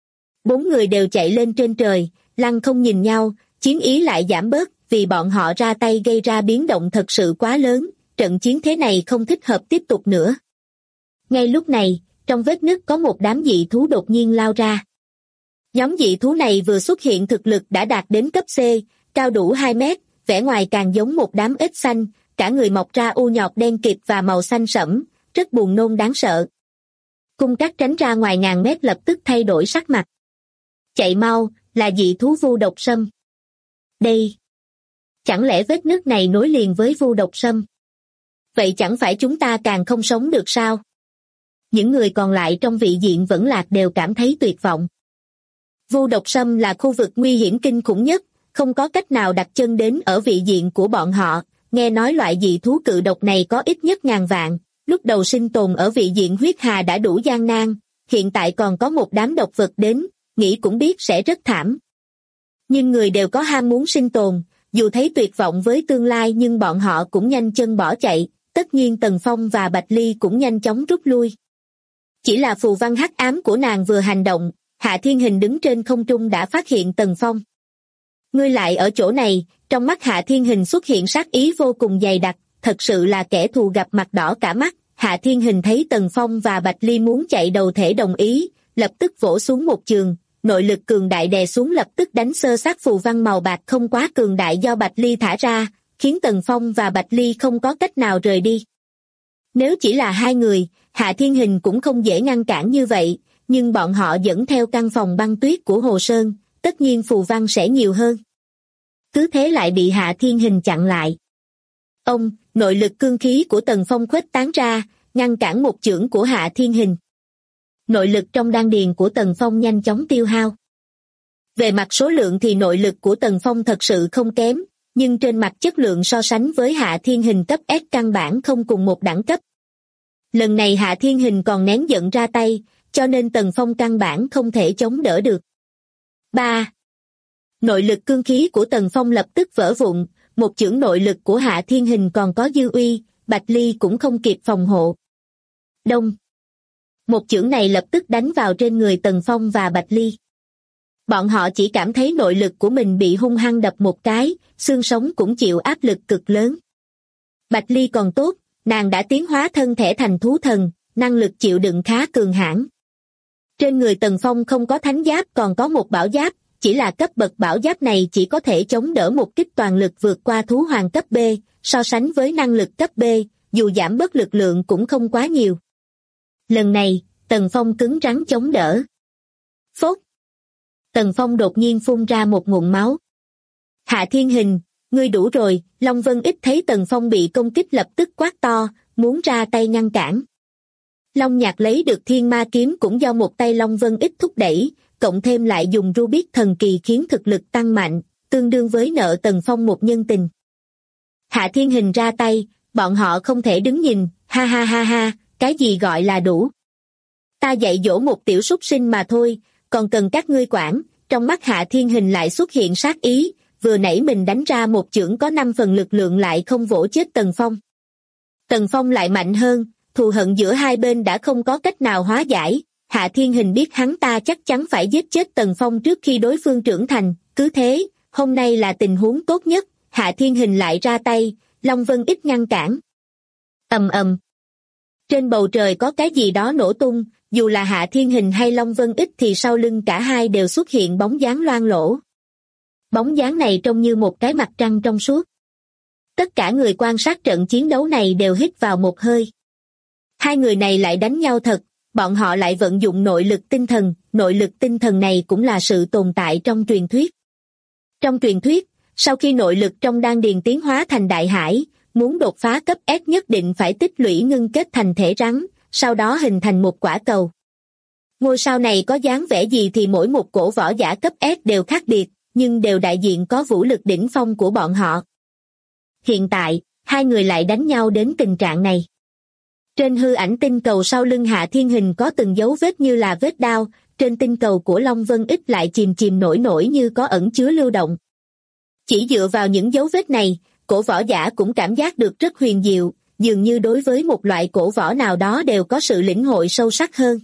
4 người đều chạy lên trên trời, lăng không nhìn nhau, chiến ý lại giảm bớt, vì bọn họ ra tay gây ra biến động thật sự quá lớn, trận chiến thế này không thích hợp tiếp tục nữa. Ngay lúc này, trong vết nứt có một đám dị thú đột nhiên lao ra. Nhóm dị thú này vừa xuất hiện thực lực đã đạt đến cấp C, cao đủ 2 mét, vẻ ngoài càng giống một đám ếch xanh, cả người mọc ra u nhọt đen kịt và màu xanh sẫm, rất buồn nôn đáng sợ. Cung Trắc tránh ra ngoài ngàn mét lập tức thay đổi sắc mặt. Chạy mau, là dị thú vu độc sâm. Đây! Chẳng lẽ vết nứt này nối liền với vu độc sâm? Vậy chẳng phải chúng ta càng không sống được sao? Những người còn lại trong vị diện vẫn lạc đều cảm thấy tuyệt vọng. Vu độc sâm là khu vực nguy hiểm kinh khủng nhất, không có cách nào đặt chân đến ở vị diện của bọn họ. Nghe nói loại dị thú cự độc này có ít nhất ngàn vạn, lúc đầu sinh tồn ở vị diện huyết hà đã đủ gian nan, hiện tại còn có một đám độc vật đến, nghĩ cũng biết sẽ rất thảm. Nhưng người đều có ham muốn sinh tồn, dù thấy tuyệt vọng với tương lai nhưng bọn họ cũng nhanh chân bỏ chạy, tất nhiên Tần Phong và Bạch Ly cũng nhanh chóng rút lui. Chỉ là phù văn hắc ám của nàng vừa hành động, Hạ Thiên Hình đứng trên không trung đã phát hiện Tần Phong. Ngươi lại ở chỗ này, trong mắt Hạ Thiên Hình xuất hiện sát ý vô cùng dày đặc, thật sự là kẻ thù gặp mặt đỏ cả mắt. Hạ Thiên Hình thấy Tần Phong và Bạch Ly muốn chạy đầu thể đồng ý, lập tức vỗ xuống một trường, nội lực cường đại đè xuống lập tức đánh xơ xác phù văn màu bạc không quá cường đại do Bạch Ly thả ra, khiến Tần Phong và Bạch Ly không có cách nào rời đi. Nếu chỉ là hai người, Hạ Thiên Hình cũng không dễ ngăn cản như vậy, nhưng bọn họ dẫn theo căn phòng băng tuyết của Hồ Sơn, tất nhiên phù văn sẽ nhiều hơn. Cứ thế lại bị Hạ Thiên Hình chặn lại. Nội lực cương khí của Tần Phong khuếch tán ra, ngăn cản một chưởng của Hạ Thiên Hình. Nội lực trong đan điền của Tần Phong nhanh chóng tiêu hao. Về mặt số lượng thì nội lực của Tần Phong thật sự không kém, nhưng trên mặt chất lượng so sánh với Hạ Thiên Hình cấp S căn bản không cùng một đẳng cấp. Lần này Hạ Thiên Hình còn nén giận ra tay, cho nên Tần Phong căn bản không thể chống đỡ được. 3. Nội lực cương khí của Tần Phong lập tức vỡ vụn, một chưởng nội lực của Hạ Thiên Hình còn có dư uy, Bạch Ly cũng không kịp phòng hộ. Đông. Một chưởng này lập tức đánh vào trên người Tần Phong và Bạch Ly. Bọn họ chỉ cảm thấy nội lực của mình bị hung hăng đập một cái, xương sống cũng chịu áp lực cực lớn. Bạch Ly còn tốt, nàng đã tiến hóa thân thể thành thú thần, năng lực chịu đựng khá cường hãn. Trên người Tần Phong không có thánh giáp còn có một bảo giáp, chỉ là cấp bậc bảo giáp này chỉ có thể chống đỡ một kích toàn lực vượt qua thú hoàng cấp B, so sánh với năng lực cấp B, dù giảm bớt lực lượng cũng không quá nhiều. Lần này, Tần Phong cứng rắn chống đỡ. Phốt! Tần Phong đột nhiên phun ra một ngụm máu. Hạ Thiên Hình, ngươi đủ rồi, Long Vân Ích thấy Tần Phong bị công kích lập tức quát to, muốn ra tay ngăn cản. Long Nhạc lấy được Thiên Ma Kiếm cũng do một tay Long Vân Ích thúc đẩy, cộng thêm lại dùng Rubik thần kỳ khiến thực lực tăng mạnh, tương đương với nợ Tần Phong một nhân tình. Hạ Thiên Hình ra tay, bọn họ không thể đứng nhìn, ha ha ha ha, cái gì gọi là đủ. Ta dạy dỗ một tiểu súc sinh mà thôi, còn cần các ngươi quản. Trong mắt Hạ Thiên Hình lại xuất hiện sát ý, vừa nãy mình đánh ra một chưởng có 5 phần lực lượng lại không vỗ chết Tần Phong. Tần Phong lại mạnh hơn, thù hận giữa hai bên đã không có cách nào hóa giải. Hạ Thiên Hình biết hắn ta chắc chắn phải giết chết Tần Phong trước khi đối phương trưởng thành, cứ thế, hôm nay là tình huống tốt nhất, Hạ Thiên Hình lại ra tay, Long Vân Ích ngăn cản. Ầm ầm. Trên bầu trời có cái gì đó nổ tung, dù là Hạ Thiên Hình hay Long Vân Ích thì sau lưng cả hai đều xuất hiện bóng dáng loang lổ. Bóng dáng này trông như một cái mặt trăng trong suốt. Tất cả người quan sát trận chiến đấu này đều hít vào một hơi. Hai người này lại đánh nhau thật, bọn họ lại vận dụng nội lực tinh thần này cũng là sự tồn tại trong truyền thuyết. Trong truyền thuyết, sau khi nội lực trong đan điền tiến hóa thành đại hải, muốn đột phá cấp S nhất định phải tích lũy ngưng kết thành thể rắn, sau đó hình thành một quả cầu. Ngôi sao này có dáng vẻ gì thì mỗi một cổ võ giả cấp S đều khác biệt, nhưng đều đại diện có vũ lực đỉnh phong của bọn họ. Hiện tại, hai người lại đánh nhau đến tình trạng này. Trên hư ảnh tinh cầu sau lưng Hạ Thiên Hình có từng dấu vết như là vết đao, trên tinh cầu của Long Vân Ích lại chìm nổi như có ẩn chứa lưu động. Chỉ dựa vào những dấu vết này, cổ võ giả cũng cảm giác được rất huyền diệu, dường như đối với một loại cổ võ nào đó đều có sự lĩnh hội sâu sắc hơn.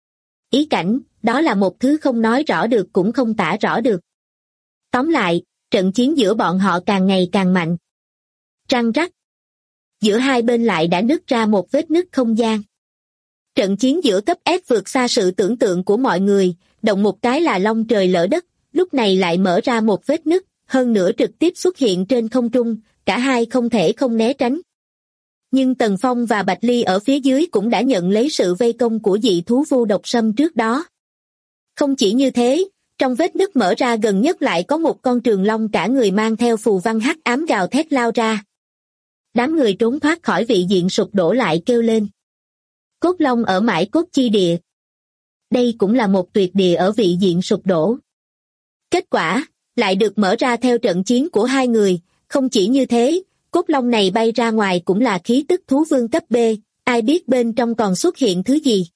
Ý cảnh, đó là một thứ không nói rõ được cũng không tả rõ được. Tóm lại, trận chiến giữa bọn họ càng ngày càng mạnh. Răng rắc. Giữa hai bên lại đã nứt ra một vết nứt không gian. Trận chiến giữa cấp S vượt xa sự tưởng tượng của mọi người, động một cái là long trời lở đất, lúc này lại mở ra một vết nứt, hơn nữa trực tiếp xuất hiện trên không trung, cả hai không thể không né tránh. Nhưng Tần Phong và Bạch Ly ở phía dưới cũng đã nhận lấy sự vây công của dị thú vu độc sâm trước đó. Không chỉ như thế, trong vết nứt mở ra gần nhất lại có một con trường long cả người mang theo phù văn hắc ám gào thét lao ra. Đám người trốn thoát khỏi vị diện sụp đổ lại kêu lên. Cốt long ở mãi cốt chi địa. Đây cũng là một tuyệt địa ở vị diện sụp đổ. Kết quả, lại được mở ra theo trận chiến của hai người. Không chỉ như thế, cốt long này bay ra ngoài cũng là khí tức thú vương cấp B, ai biết bên trong còn xuất hiện thứ gì.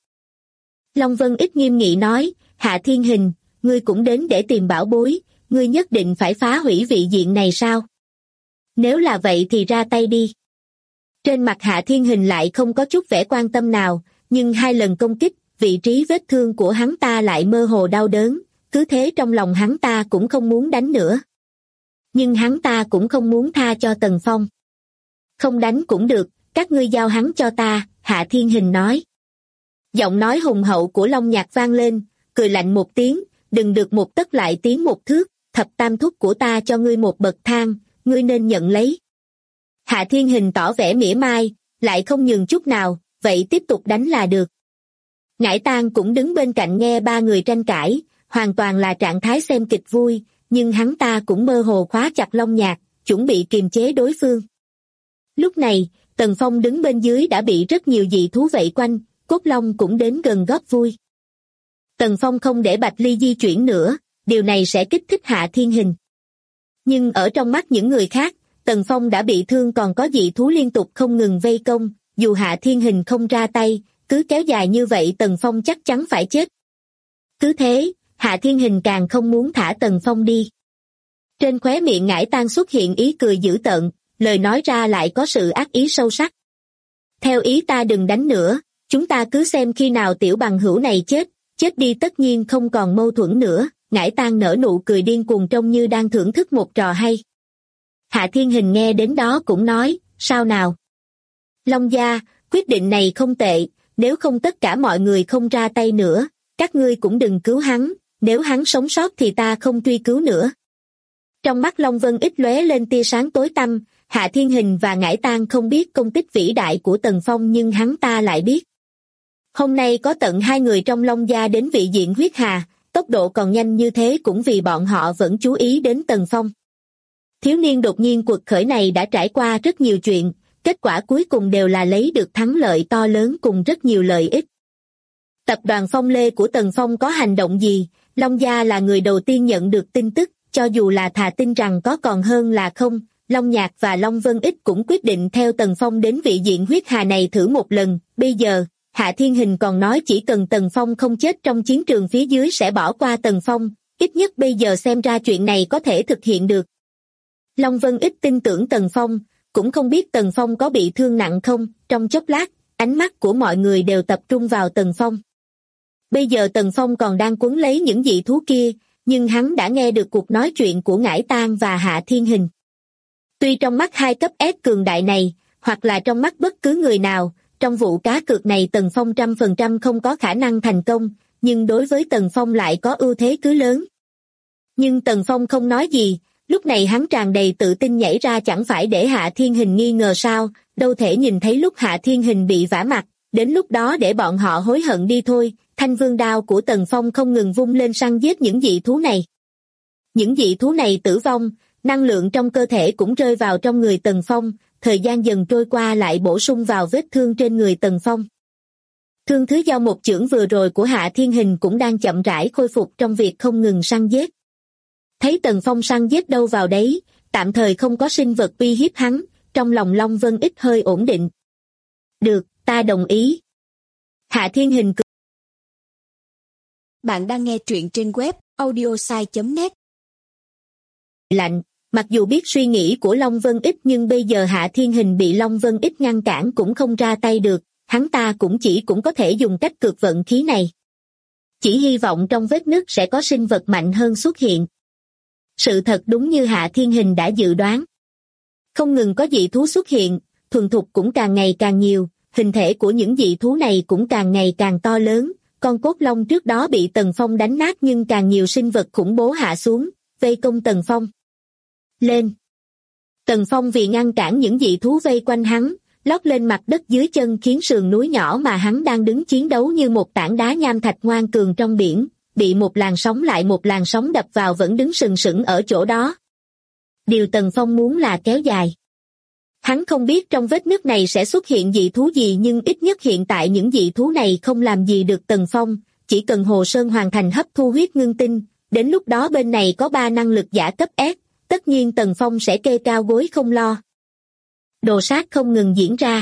Long Vân Ích nghiêm nghị nói, Hạ Thiên Hình, ngươi cũng đến để tìm bảo bối, ngươi nhất định phải phá hủy vị diện này sao? Nếu là vậy thì ra tay đi. Trên mặt Hạ Thiên Hình lại không có chút vẻ quan tâm nào, nhưng hai lần công kích, vị trí vết thương của hắn ta lại mơ hồ đau đớn, cứ thế trong lòng hắn ta cũng không muốn đánh nữa. Nhưng hắn ta cũng không muốn tha cho Tần Phong. Không đánh cũng được, các ngươi giao hắn cho ta, Hạ Thiên Hình nói. Giọng nói hùng hậu của Long Nhạc vang lên, cười lạnh một tiếng, đừng được một tấc lại tiến một thước, thập tam thúc của ta cho ngươi một bậc thang, ngươi nên nhận lấy. Hạ Thiên Hình tỏ vẻ mỉa mai, lại không nhường chút nào, vậy tiếp tục đánh là được. Ngải Tang cũng đứng bên cạnh nghe ba người tranh cãi, hoàn toàn là trạng thái xem kịch vui, nhưng hắn ta cũng mơ hồ khóa chặt Long Nhạc, chuẩn bị kiềm chế đối phương. Lúc này, Tần Phong đứng bên dưới đã bị rất nhiều dị thú vây quanh, Cốt Long cũng đến gần góp vui. Tần Phong không để Bạch Ly di chuyển nữa, điều này sẽ kích thích Hạ Thiên Hình. Nhưng ở trong mắt những người khác, Tần Phong đã bị thương còn có dị thú liên tục không ngừng vây công, dù Hạ Thiên Hình không ra tay, cứ kéo dài như vậy Tần Phong chắc chắn phải chết. Cứ thế, Hạ Thiên Hình càng không muốn thả Tần Phong đi. Trên khóe miệng Ngải Tang xuất hiện ý cười dữ tợn, lời nói ra lại có sự ác ý sâu sắc. Theo ý ta đừng đánh nữa, chúng ta cứ xem khi nào tiểu bằng hữu này chết đi tất nhiên không còn mâu thuẫn nữa. Ngải Tang nở nụ cười điên cuồng trông như đang thưởng thức một trò hay. Hạ Thiên Hình nghe đến đó cũng nói, sao nào? Long gia, quyết định này không tệ, nếu không tất cả mọi người không ra tay nữa, các ngươi cũng đừng cứu hắn, nếu hắn sống sót thì ta không truy cứu nữa. Trong mắt Long Vân Ích lóe lên tia sáng tối tăm, Hạ Thiên Hình và Ngải Tang không biết công tích vĩ đại của Tần Phong nhưng hắn ta lại biết. Hôm nay có tận hai người trong Long gia đến vị diện huyết hà, tốc độ còn nhanh như thế cũng vì bọn họ vẫn chú ý đến Tần Phong. Thiếu niên đột nhiên quật khởi này đã trải qua rất nhiều chuyện, kết quả cuối cùng đều là lấy được thắng lợi to lớn cùng rất nhiều lợi ích. Tập đoàn Phong Lê của Tần Phong có hành động gì, Long gia là người đầu tiên nhận được tin tức, cho dù là thà tin rằng có còn hơn là không, Long Nhạc và Long Vân Ích cũng quyết định theo Tần Phong đến vị diện huyết hà này thử một lần. Bây giờ, Hạ Thiên Hình còn nói chỉ cần Tần Phong không chết trong chiến trường phía dưới sẽ bỏ qua Tần Phong, ít nhất bây giờ xem ra chuyện này có thể thực hiện được. Long Vân Ích tin tưởng Tần Phong, cũng không biết Tần Phong có bị thương nặng không, trong chốc lát, ánh mắt của mọi người đều tập trung vào Tần Phong. Bây giờ Tần Phong còn đang quấn lấy những dị thú kia, nhưng hắn đã nghe được cuộc nói chuyện của Ngải Tang và Hạ Thiên Hình. Tuy trong mắt hai cấp S cường đại này, hoặc là trong mắt bất cứ người nào, trong vụ cá cược này Tần Phong 100% không có khả năng thành công, nhưng đối với Tần Phong lại có ưu thế cứ lớn. Nhưng Tần Phong không nói gì, lúc này hắn tràn đầy tự tin nhảy ra chẳng phải để Hạ Thiên Hình nghi ngờ sao, đâu thể nhìn thấy lúc Hạ Thiên Hình bị vả mặt, đến lúc đó để bọn họ hối hận đi thôi. Thanh vương đao của Tần Phong không ngừng vung lên săn giết những dị thú này. Những dị thú này tử vong, năng lượng trong cơ thể cũng rơi vào trong người Tần Phong, thời gian dần trôi qua lại bổ sung vào vết thương trên người Tần Phong. Thương thứ do một chưởng vừa rồi của Hạ Thiên Hình cũng đang chậm rãi khôi phục trong việc không ngừng săn giết. Thấy Tần Phong săn giết đâu vào đấy, tạm thời không có sinh vật uy hiếp hắn, trong lòng Long Vân Ích hơi ổn định. Được, ta đồng ý. Hạ Thiên Hình cười. Bạn đang nghe truyện trên web audiosai.net. Lạnh, mặc dù biết suy nghĩ của Long Vân Ích nhưng bây giờ Hạ Thiên Hình bị Long Vân Ích ngăn cản cũng không ra tay được, hắn ta cũng có thể dùng cách cược vận khí này. Chỉ hy vọng trong vết nứt sẽ có sinh vật mạnh hơn xuất hiện. Sự thật đúng như Hạ Thiên Hình đã dự đoán. Không ngừng có dị thú xuất hiện, thuần thục cũng càng ngày càng nhiều, hình thể của những dị thú này cũng càng ngày càng to lớn. Con cốt long trước đó bị Tần Phong đánh nát nhưng càng nhiều sinh vật khủng bố hạ xuống, vây công Tần Phong. Lên! Tần Phong vì ngăn cản những dị thú vây quanh hắn, lót lên mặt đất dưới chân khiến sườn núi nhỏ mà hắn đang đứng chiến đấu như một tảng đá nham thạch ngoan cường trong biển, bị một làn sóng lại một làn sóng đập vào vẫn đứng sừng sững ở chỗ đó. Điều Tần Phong muốn là kéo dài. Hắn không biết trong vết nứt này sẽ xuất hiện dị thú gì nhưng ít nhất hiện tại những dị thú này không làm gì được Tần Phong, chỉ cần Hồ Sơn hoàn thành hấp thu huyết ngưng tinh, đến lúc đó bên này có 3 năng lực giả cấp S, tất nhiên Tần Phong sẽ kê cao gối không lo. Đồ sát không ngừng diễn ra.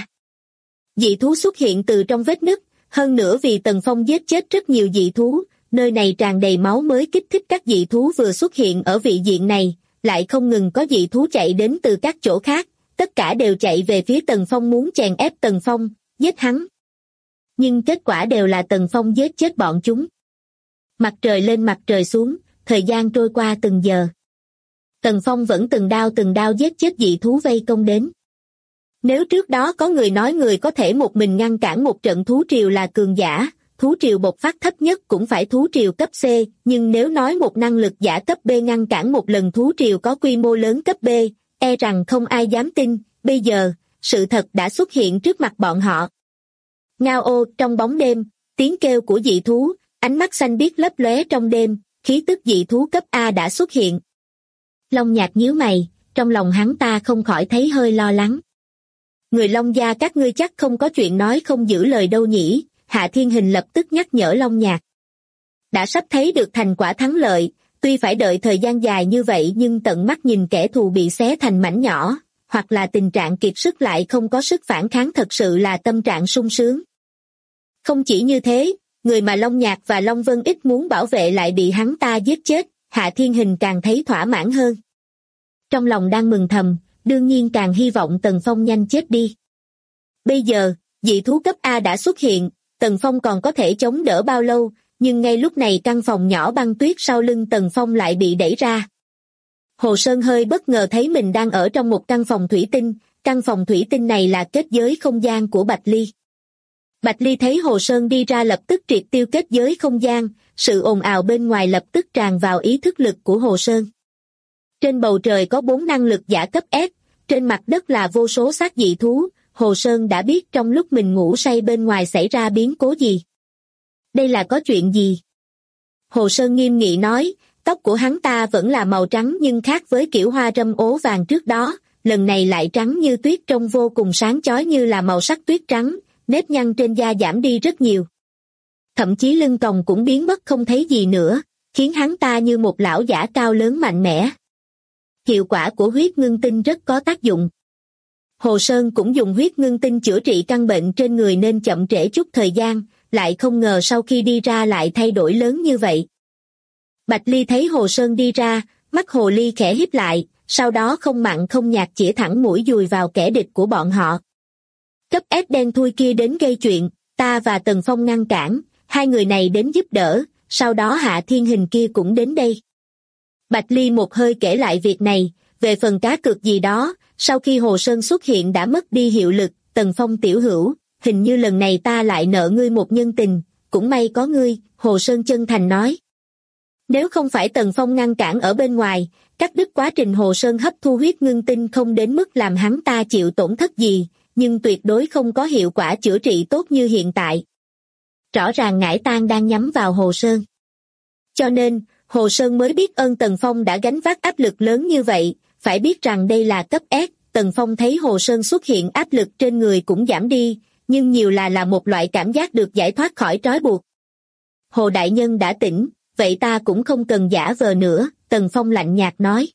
Dị thú xuất hiện từ trong vết nứt, hơn nữa vì Tần Phong giết chết rất nhiều dị thú, nơi này tràn đầy máu mới kích thích các dị thú vừa xuất hiện ở vị diện này, lại không ngừng có dị thú chạy đến từ các chỗ khác, tất cả đều chạy về phía Tần Phong muốn chèn ép Tần Phong, giết hắn. Nhưng kết quả đều là Tần Phong giết chết bọn chúng. Mặt trời lên mặt trời xuống, thời gian trôi qua từng giờ. Tần Phong vẫn từng đao giết chết dị thú vây công đến. Nếu trước đó có người nói người có thể một mình ngăn cản một trận thú triều là cường giả, thú triều bộc phát thấp nhất cũng phải thú triều cấp C, nhưng nếu nói một năng lực giả cấp B ngăn cản một lần thú triều có quy mô lớn cấp B, e rằng không ai dám tin, bây giờ, sự thật đã xuất hiện trước mặt bọn họ. Ngao ô, trong bóng đêm, tiếng kêu của dị thú, ánh mắt xanh biếc lấp lóe trong đêm, khí tức dị thú cấp A đã xuất hiện. Long Nhạc nhíu mày, trong lòng hắn ta không khỏi thấy hơi lo lắng. Người Long gia các ngươi chắc không có chuyện nói không giữ lời đâu nhỉ, Hạ Thiên Hình lập tức nhắc nhở Long Nhạc. Đã sắp thấy được thành quả thắng lợi, tuy phải đợi thời gian dài như vậy nhưng tận mắt nhìn kẻ thù bị xé thành mảnh nhỏ, hoặc là tình trạng kiệt sức lại không có sức phản kháng thật sự là tâm trạng sung sướng. Không chỉ như thế, người mà Long Nhạc và Long Vân ít muốn bảo vệ lại bị hắn ta giết chết, Hạ Thiên Hình càng thấy thỏa mãn hơn. Trong lòng đang mừng thầm, đương nhiên càng hy vọng Tần Phong nhanh chết đi. Bây giờ, dị thú cấp A đã xuất hiện, Tần Phong còn có thể chống đỡ bao lâu, nhưng ngay lúc này căn phòng nhỏ băng tuyết sau lưng Tần Phong lại bị đẩy ra. Hồ Sơn hơi bất ngờ thấy mình đang ở trong một căn phòng thủy tinh, căn phòng thủy tinh này là kết giới không gian của Bạch Ly. Bạch Ly thấy Hồ Sơn đi ra lập tức triệt tiêu kết giới không gian, sự ồn ào bên ngoài lập tức tràn vào ý thức lực của Hồ Sơn. Trên bầu trời có 4 năng lực giả cấp S, trên mặt đất là vô số xác dị thú, Hồ Sơn đã biết trong lúc mình ngủ say bên ngoài xảy ra biến cố gì. Đây là có chuyện gì? Hồ Sơn nghiêm nghị nói, tóc của hắn ta vẫn là màu trắng nhưng khác với kiểu hoa râm ố vàng trước đó, lần này lại trắng như tuyết trông vô cùng sáng chói như là màu sắc tuyết trắng, nếp nhăn trên da giảm đi rất nhiều. Thậm chí lưng còng cũng biến mất không thấy gì nữa, khiến hắn ta như một lão giả cao lớn mạnh mẽ. Hiệu quả của huyết ngưng tinh rất có tác dụng. Hồ Sơn cũng dùng huyết ngưng tinh chữa trị căn bệnh trên người nên chậm trễ chút thời gian, lại không ngờ sau khi đi ra lại thay đổi lớn như vậy. Bạch Ly thấy Hồ Sơn đi ra, mắt hồ ly khẽ híp lại, sau đó không mặn không nhạt chĩa thẳng mũi dùi vào kẻ địch của bọn họ. Cấp S đen thui kia đến gây chuyện, ta và Tần Phong ngăn cản, hai người này đến giúp đỡ, sau đó Hạ Thiên Hình kia cũng đến đây. Bạch Ly một hơi kể lại việc này, về phần cá cược gì đó, sau khi Hồ Sơn xuất hiện đã mất đi hiệu lực, Tần Phong tiểu hữu, hình như lần này ta lại nợ ngươi một nhân tình, cũng may có ngươi, Hồ Sơn chân thành nói. Nếu không phải Tần Phong ngăn cản ở bên ngoài, cắt đứt quá trình Hồ Sơn hấp thu huyết ngưng tinh không đến mức làm hắn ta chịu tổn thất gì, nhưng tuyệt đối không có hiệu quả chữa trị tốt như hiện tại. Rõ ràng Ngải Tang đang nhắm vào Hồ Sơn. Cho nên, Hồ Sơn mới biết ơn Tần Phong đã gánh vác áp lực lớn như vậy, phải biết rằng đây là cấp S, Tần Phong thấy Hồ Sơn xuất hiện áp lực trên người cũng giảm đi, nhưng nhiều là một loại cảm giác được giải thoát khỏi trói buộc. Hồ Đại Nhân đã tỉnh, vậy ta cũng không cần giả vờ nữa, Tần Phong lạnh nhạt nói.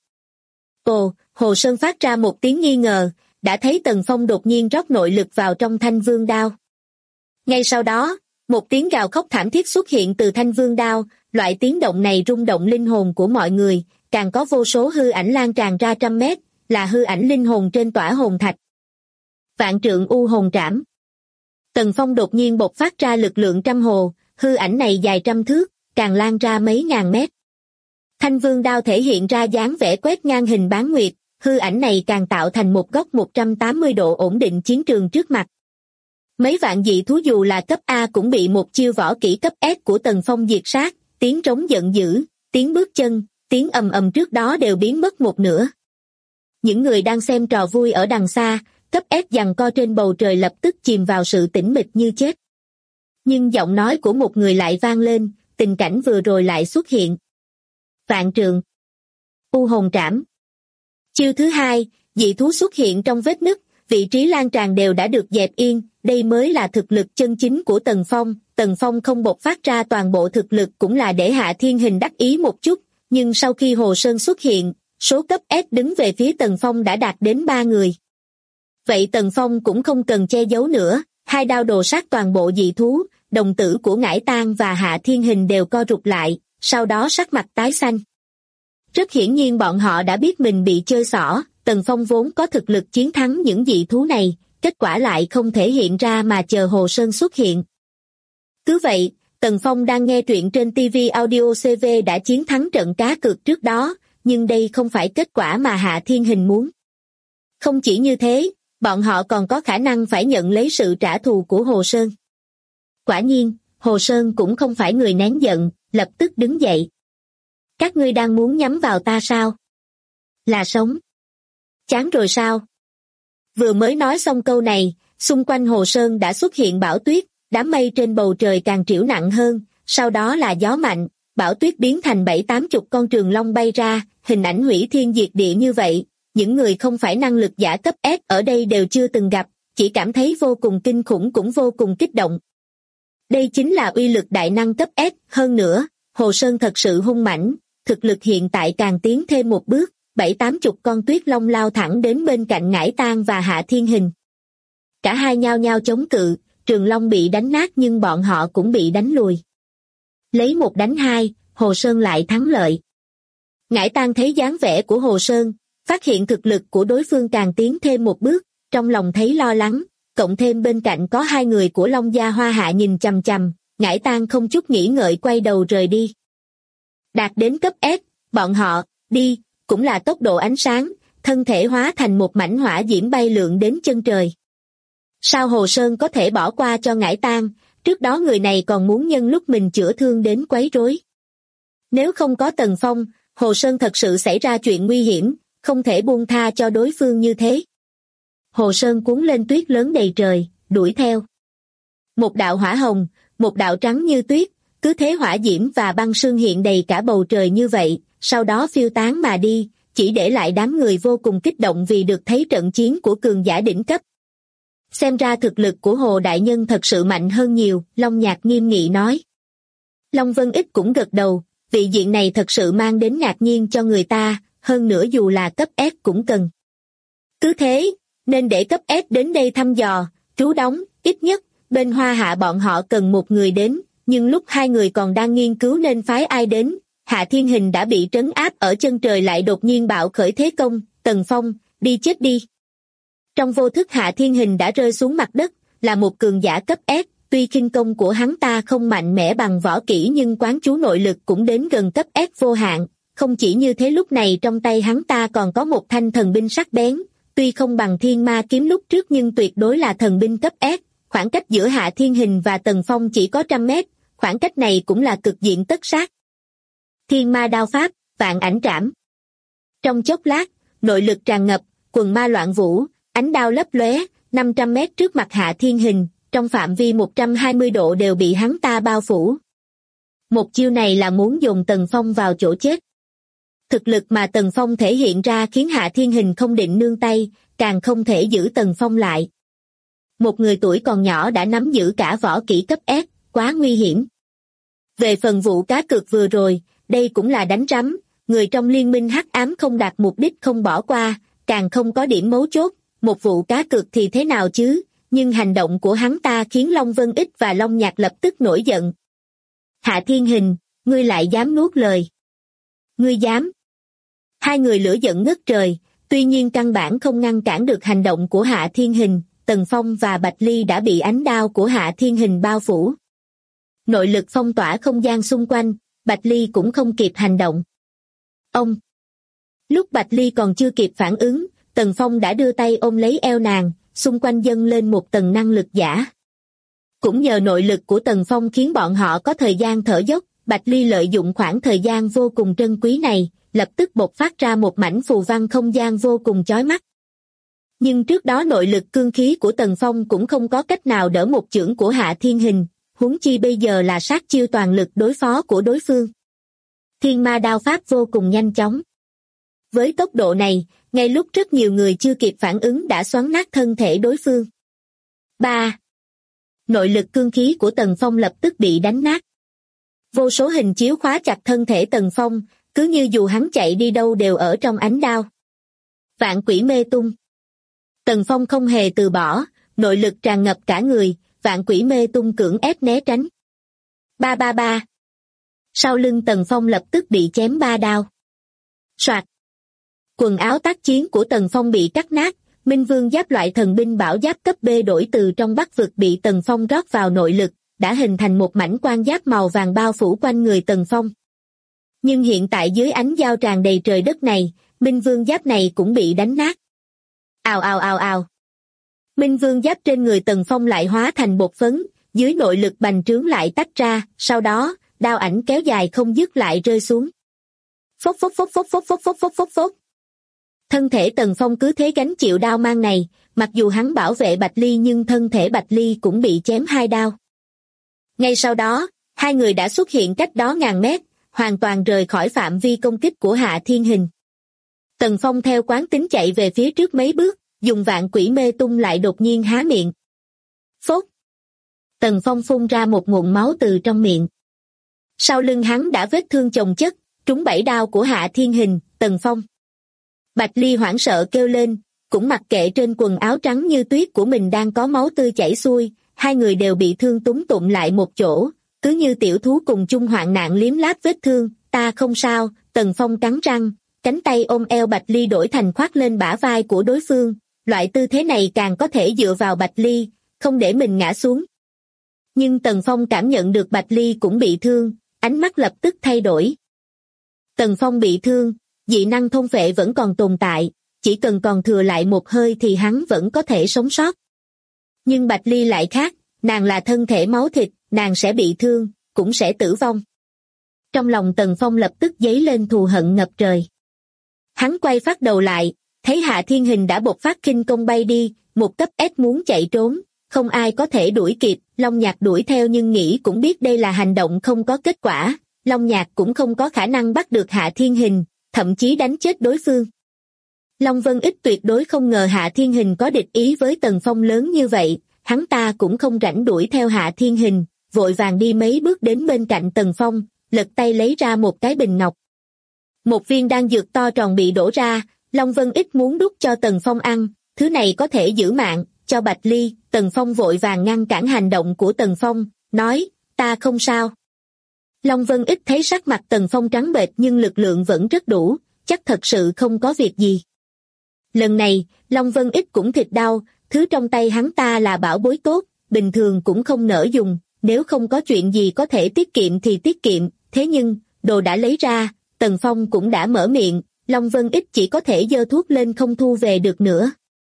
Ồ, Hồ Sơn phát ra một tiếng nghi ngờ, đã thấy Tần Phong đột nhiên rót nội lực vào trong thanh vương đao. Ngay sau đó, một tiếng gào khóc thảm thiết xuất hiện từ thanh vương đao, loại tiếng động này rung động linh hồn của mọi người, càng có vô số hư ảnh lan tràn ra trăm mét, là hư ảnh linh hồn trên tỏa hồn thạch. Vạn trượng u hồn trảm. Tần Phong đột nhiên bộc phát ra lực lượng trăm hồ, hư ảnh này dài trăm thước, càng lan ra mấy ngàn mét. Thanh vương đao thể hiện ra dáng vẻ quét ngang hình bán nguyệt, hư ảnh này càng tạo thành một góc 180 độ ổn định chiến trường trước mặt. Mấy vạn dị thú dù là cấp A cũng bị một chiêu võ kỹ cấp S của Tần Phong diệt sát, tiếng trống giận dữ, tiếng bước chân, tiếng ầm ầm trước đó đều biến mất một nửa. Những người đang xem trò vui ở đằng xa, cấp S giằng co trên bầu trời lập tức chìm vào sự tĩnh mịch như chết. Nhưng giọng nói của một người lại vang lên, tình cảnh vừa rồi lại xuất hiện. Vạn trượng u hồn trảm. Chiêu thứ hai, dị thú xuất hiện trong vết nứt, vị trí lan tràn đều đã được dẹp yên, đây mới là thực lực chân chính của Tần Tần Phong không bộc phát ra toàn bộ thực lực cũng là để Hạ Thiên Hình đắc ý một chút, nhưng sau khi Hồ Sơn xuất hiện, số cấp S đứng về phía Tần Phong đã đạt đến 3 người. Vậy Tần Phong cũng không cần che giấu nữa, hai đao đồ sát toàn bộ dị thú, đồng tử của Ngải Tang và Hạ Thiên Hình đều co rụt lại, sau đó sắc mặt tái xanh. Rất hiển nhiên bọn họ đã biết mình bị chơi xỏ, Tần Phong vốn có thực lực chiến thắng những dị thú này, kết quả lại không thể hiện ra mà chờ Hồ Sơn xuất hiện. Cứ vậy, Tần Phong đang nghe truyện trên TV Audio CV đã chiến thắng trận cá cược trước đó, nhưng đây không phải kết quả mà Hạ Thiên Hình muốn. Không chỉ như thế, bọn họ còn có khả năng phải nhận lấy sự trả thù của Hồ Sơn. Quả nhiên, Hồ Sơn cũng không phải người nén giận, lập tức đứng dậy. Các ngươi đang muốn nhắm vào ta sao? Là sống. Chán rồi sao? Vừa mới nói xong câu này, xung quanh Hồ Sơn đã xuất hiện bão tuyết, đám mây trên bầu trời càng triểu nặng hơn, sau đó là gió mạnh, bão tuyết biến thành 70-80 con trường long bay ra, hình ảnh hủy thiên diệt địa như vậy, những người không phải năng lực giả cấp S ở đây đều chưa từng gặp, chỉ cảm thấy vô cùng kinh khủng cũng vô cùng kích động. Đây chính là uy lực đại năng cấp S, hơn nữa, Hồ Sơn thật sự hung mãnh, thực lực hiện tại càng tiến thêm một bước, 70-80 con tuyết long lao thẳng đến bên cạnh Ngải Tang và Hạ Thiên Hình. Cả hai nhao nhao chống cự, trường long bị đánh nát nhưng bọn họ cũng bị đánh lùi. Lấy 1 đánh 2, Hồ Sơn lại thắng lợi. Ngải Tang thấy dáng vẻ của Hồ Sơn, phát hiện thực lực của đối phương càng tiến thêm một bước, trong lòng thấy lo lắng, cộng thêm bên cạnh có 2 người của Long Gia Hoa Hạ nhìn chằm chằm, Ngải Tang không chút nghĩ ngợi quay đầu rời đi. Đạt đến cấp S, bọn họ, đi, cũng là tốc độ ánh sáng, thân thể hóa thành một mảnh hỏa diễm bay lượn đến chân trời. Sao Hồ Sơn có thể bỏ qua cho Ngải Tang, trước đó người này còn muốn nhân lúc mình chữa thương đến quấy rối. Nếu không có Tần Phong, Hồ Sơn thật sự xảy ra chuyện nguy hiểm, không thể buông tha cho đối phương như thế. Hồ Sơn cuốn lên tuyết lớn đầy trời, đuổi theo. Một đạo hỏa hồng, một đạo trắng như tuyết, cứ thế hỏa diễm và băng sương hiện đầy cả bầu trời như vậy, sau đó phiêu tán mà đi, chỉ để lại đám người vô cùng kích động vì được thấy trận chiến của cường giả đỉnh cấp. Xem ra thực lực của Hồ Đại Nhân thật sự mạnh hơn nhiều, Long Nhạc nghiêm nghị nói. Long Vân Ích cũng gật đầu, vị diện này thật sự mang đến ngạc nhiên cho người ta, hơn nữa dù là cấp S cũng cần. Cứ thế, nên để cấp S đến đây thăm dò, trú đóng, ít nhất, bên Hoa Hạ bọn họ cần một người đến, nhưng lúc 2 người còn đang nghiên cứu nên phái ai đến, Hạ Thiên Hình đã bị trấn áp ở chân trời lại đột nhiên bạo khởi thế công, Tần Phong, đi chết đi. Trong vô thức Hạ Thiên Hình đã rơi xuống mặt đất, là một cường giả cấp S, tuy khinh công của hắn ta không mạnh mẽ bằng võ kỹ nhưng quán chú nội lực cũng đến gần cấp S vô hạn, không chỉ như thế lúc này trong tay hắn ta còn có một thanh thần binh sắc bén, tuy không bằng Thiên Ma kiếm lúc trước nhưng tuyệt đối là thần binh cấp S, khoảng cách giữa Hạ Thiên Hình và Tần Phong chỉ có 100 mét, khoảng cách này cũng là cực diện tất sát. Thiên Ma đao pháp, vạn ảnh trảm. Trong chốc lát, nội lực tràn ngập, quần ma loạn vũ, ánh đao lấp lóe, 500 mét trước mặt Hạ Thiên Hình, trong phạm vi 120 độ đều bị hắn ta bao phủ. Một chiêu này là muốn dồn Tần Phong vào chỗ chết. Thực lực mà Tần Phong thể hiện ra khiến Hạ Thiên Hình không định nương tay, càng không thể giữ Tần Phong lại. Một người tuổi còn nhỏ đã nắm giữ cả võ kỹ cấp S, quá nguy hiểm. Về phần vụ cá cược vừa rồi, đây cũng là đánh rắm, người trong liên minh hắc ám không đạt mục đích không bỏ qua, càng không có điểm mấu chốt, một vụ cá cược thì thế nào chứ, nhưng hành động của hắn ta khiến Long Vân Ích và Long Nhạc lập tức nổi giận. Hạ Thiên Hình, ngươi lại dám nuốt lời. Ngươi dám. 2 người lửa giận ngất trời, tuy nhiên căn bản không ngăn cản được hành động của Hạ Thiên Hình, Tần Phong và Bạch Ly đã bị ánh đao của Hạ Thiên Hình bao phủ. Nội lực phong tỏa không gian xung quanh, Bạch Ly cũng không kịp hành động. Ông! Lúc Bạch Ly còn chưa kịp phản ứng, Tần Phong đã đưa tay ôm lấy eo nàng, xung quanh dâng lên một tầng năng lực giả. Cũng nhờ nội lực của Tần Phong khiến bọn họ có thời gian thở dốc, Bạch Ly lợi dụng khoảng thời gian vô cùng trân quý này, lập tức bộc phát ra một mảnh phù văn không gian vô cùng chói mắt. Nhưng trước đó nội lực cương khí của Tần Phong cũng không có cách nào đỡ một chưởng của Hạ Thiên Hình, huống chi bây giờ là sát chiêu toàn lực đối phó của đối phương. Thiên Ma đao pháp vô cùng nhanh chóng. Với tốc độ này, ngay lúc rất nhiều người chưa kịp phản ứng đã xoắn nát thân thể đối phương. 3. nội lực cương khí của Tần Phong lập tức bị đánh nát. Vô số hình chiếu khóa chặt thân thể Tần Phong, cứ như dù hắn chạy đi đâu đều ở trong ánh đao. Vạn quỷ mê tung. Tần Phong không hề từ bỏ, nội lực tràn ngập cả người, vạn quỷ mê tung cưỡng ép né tránh. Ba ba ba. Sau lưng Tần Phong lập tức bị chém 3 đao. Soạt. Quần áo tác chiến của Tần Phong bị cắt nát, Minh Vương giáp loại thần binh bảo giáp cấp B đổi từ trong Bắc vực bị Tần Phong rót vào nội lực, đã hình thành một mảnh quan giáp màu vàng bao phủ quanh người Tần Phong. Nhưng hiện tại dưới ánh giao tràn đầy trời đất này, Minh Vương giáp này cũng bị đánh nát. Ào ào ào ào. Minh Vương giáp trên người Tần Phong lại hóa thành bột phấn, dưới nội lực bành trướng lại tách ra, sau đó, đao ảnh kéo dài không dứt lại rơi xuống. Phốc phốc phốc phốc phốc phốc phốc phốc phốc phốc. Thân thể Tần Phong cứ thế gánh chịu đao mang này, mặc dù hắn bảo vệ Bạch Ly nhưng thân thể Bạch Ly cũng bị chém 2 đao. Ngay sau đó, hai người đã xuất hiện cách đó ngàn mét, hoàn toàn rời khỏi phạm vi công kích của Hạ Thiên Hình. Tần Phong theo quán tính chạy về phía trước mấy bước, dùng vạn quỷ mê tung lại đột nhiên há miệng. Phốt! Tần Phong phun ra một nguồn máu từ trong miệng. Sau lưng hắn đã vết thương chồng chất, trúng 7 đao của Hạ Thiên Hình, Tần Phong. Bạch Ly hoảng sợ kêu lên, cũng mặc kệ trên quần áo trắng như tuyết của mình đang có máu tươi chảy xuôi, hai người đều bị thương túm tụm lại một chỗ, cứ như tiểu thú cùng chung hoạn nạn liếm láp vết thương. Ta không sao, Tần Phong cắn răng, cánh tay ôm eo Bạch Ly đổi thành khoác lên bả vai của đối phương, loại tư thế này càng có thể dựa vào Bạch Ly, không để mình ngã xuống. Nhưng Tần Phong cảm nhận được Bạch Ly cũng bị thương, ánh mắt lập tức thay đổi. Tần Phong bị thương, dị năng thôn phệ vẫn còn tồn tại, chỉ cần còn thừa lại một hơi thì hắn vẫn có thể sống sót. Nhưng Bạch Ly lại khác, nàng là thân thể máu thịt, nàng sẽ bị thương, cũng sẽ tử vong. Trong lòng Tần Phong lập tức dấy lên thù hận ngập trời. Hắn quay phát đầu lại, thấy Hạ Thiên Hình đã bộc phát khinh công bay đi, một cấp S muốn chạy trốn, không ai có thể đuổi kịp. Long Nhạc đuổi theo nhưng nghĩ cũng biết đây là hành động không có kết quả, Long Nhạc cũng không có khả năng bắt được Hạ Thiên Hình, thậm chí đánh chết đối phương. Long Vân Ích tuyệt đối không ngờ Hạ Thiên Hình có địch ý với Tần Phong lớn như vậy, hắn ta cũng không rảnh đuổi theo Hạ Thiên Hình, vội vàng đi mấy bước đến bên cạnh Tần Phong, lật tay lấy ra một cái bình ngọc. Một viên đan dược to tròn bị đổ ra, Long Vân Ích muốn đút cho Tần Phong ăn, thứ này có thể giữ mạng, cho Bạch Ly. Tần Phong vội vàng ngăn cản hành động của Tần Phong, nói, ta không sao. Long Vân Ích thấy sắc mặt Tần Phong trắng bệch nhưng lực lượng vẫn rất đủ, chắc thật sự không có việc gì. Lần này, Long Vân Ích cũng thịt đau, thứ trong tay hắn ta là bảo bối tốt, bình thường cũng không nỡ dùng, nếu không có chuyện gì có thể tiết kiệm thì tiết kiệm, thế nhưng, đồ đã lấy ra, Tần Phong cũng đã mở miệng, Long Vân Ích chỉ có thể giơ thuốc lên không thu về được nữa.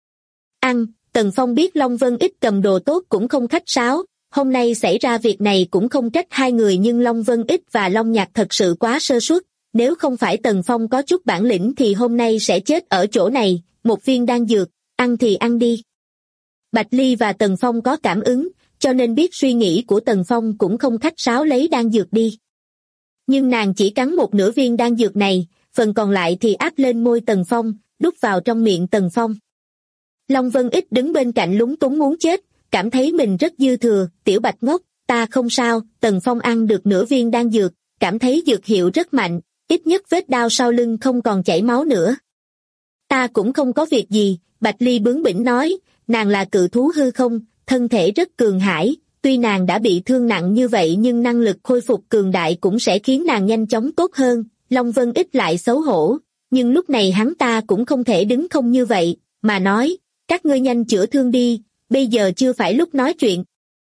Ăn, Tần Phong biết Long Vân Ích cầm đồ tốt cũng không khách sáo, hôm nay xảy ra việc này cũng không trách hai người nhưng Long Vân Ích và Long Nhạc thật sự quá sơ suất, nếu không phải Tần Phong có chút bản lĩnh thì hôm nay sẽ chết ở chỗ này, một viên đan dược, ăn thì ăn đi. Bạch Ly và Tần Phong có cảm ứng, cho nên biết suy nghĩ của Tần Phong cũng không khách sáo lấy đan dược đi. Nhưng nàng chỉ cắn một nửa viên đan dược này, phần còn lại thì áp lên môi Tần Phong, đút vào trong miệng Tần Phong. Long Vân Ích đứng bên cạnh lúng túng muốn chết, cảm thấy mình rất dư thừa, tiểu Bạch ngốc, ta không sao. Tần Phong ăn được nửa viên đan dược, cảm thấy dược hiệu rất mạnh, ít nhất vết đao sau lưng không còn chảy máu nữa. Ta cũng không có việc gì, Bạch Ly bướng bỉnh nói, nàng là cự thú hư không, thân thể rất cường hãn, tuy nàng đã bị thương nặng như vậy nhưng năng lực khôi phục cường đại cũng sẽ khiến nàng nhanh chóng tốt hơn. Long Vân Ích lại xấu hổ, nhưng lúc này hắn ta cũng không thể đứng không như vậy, mà nói, các ngươi nhanh chữa thương đi, bây giờ chưa phải lúc nói chuyện.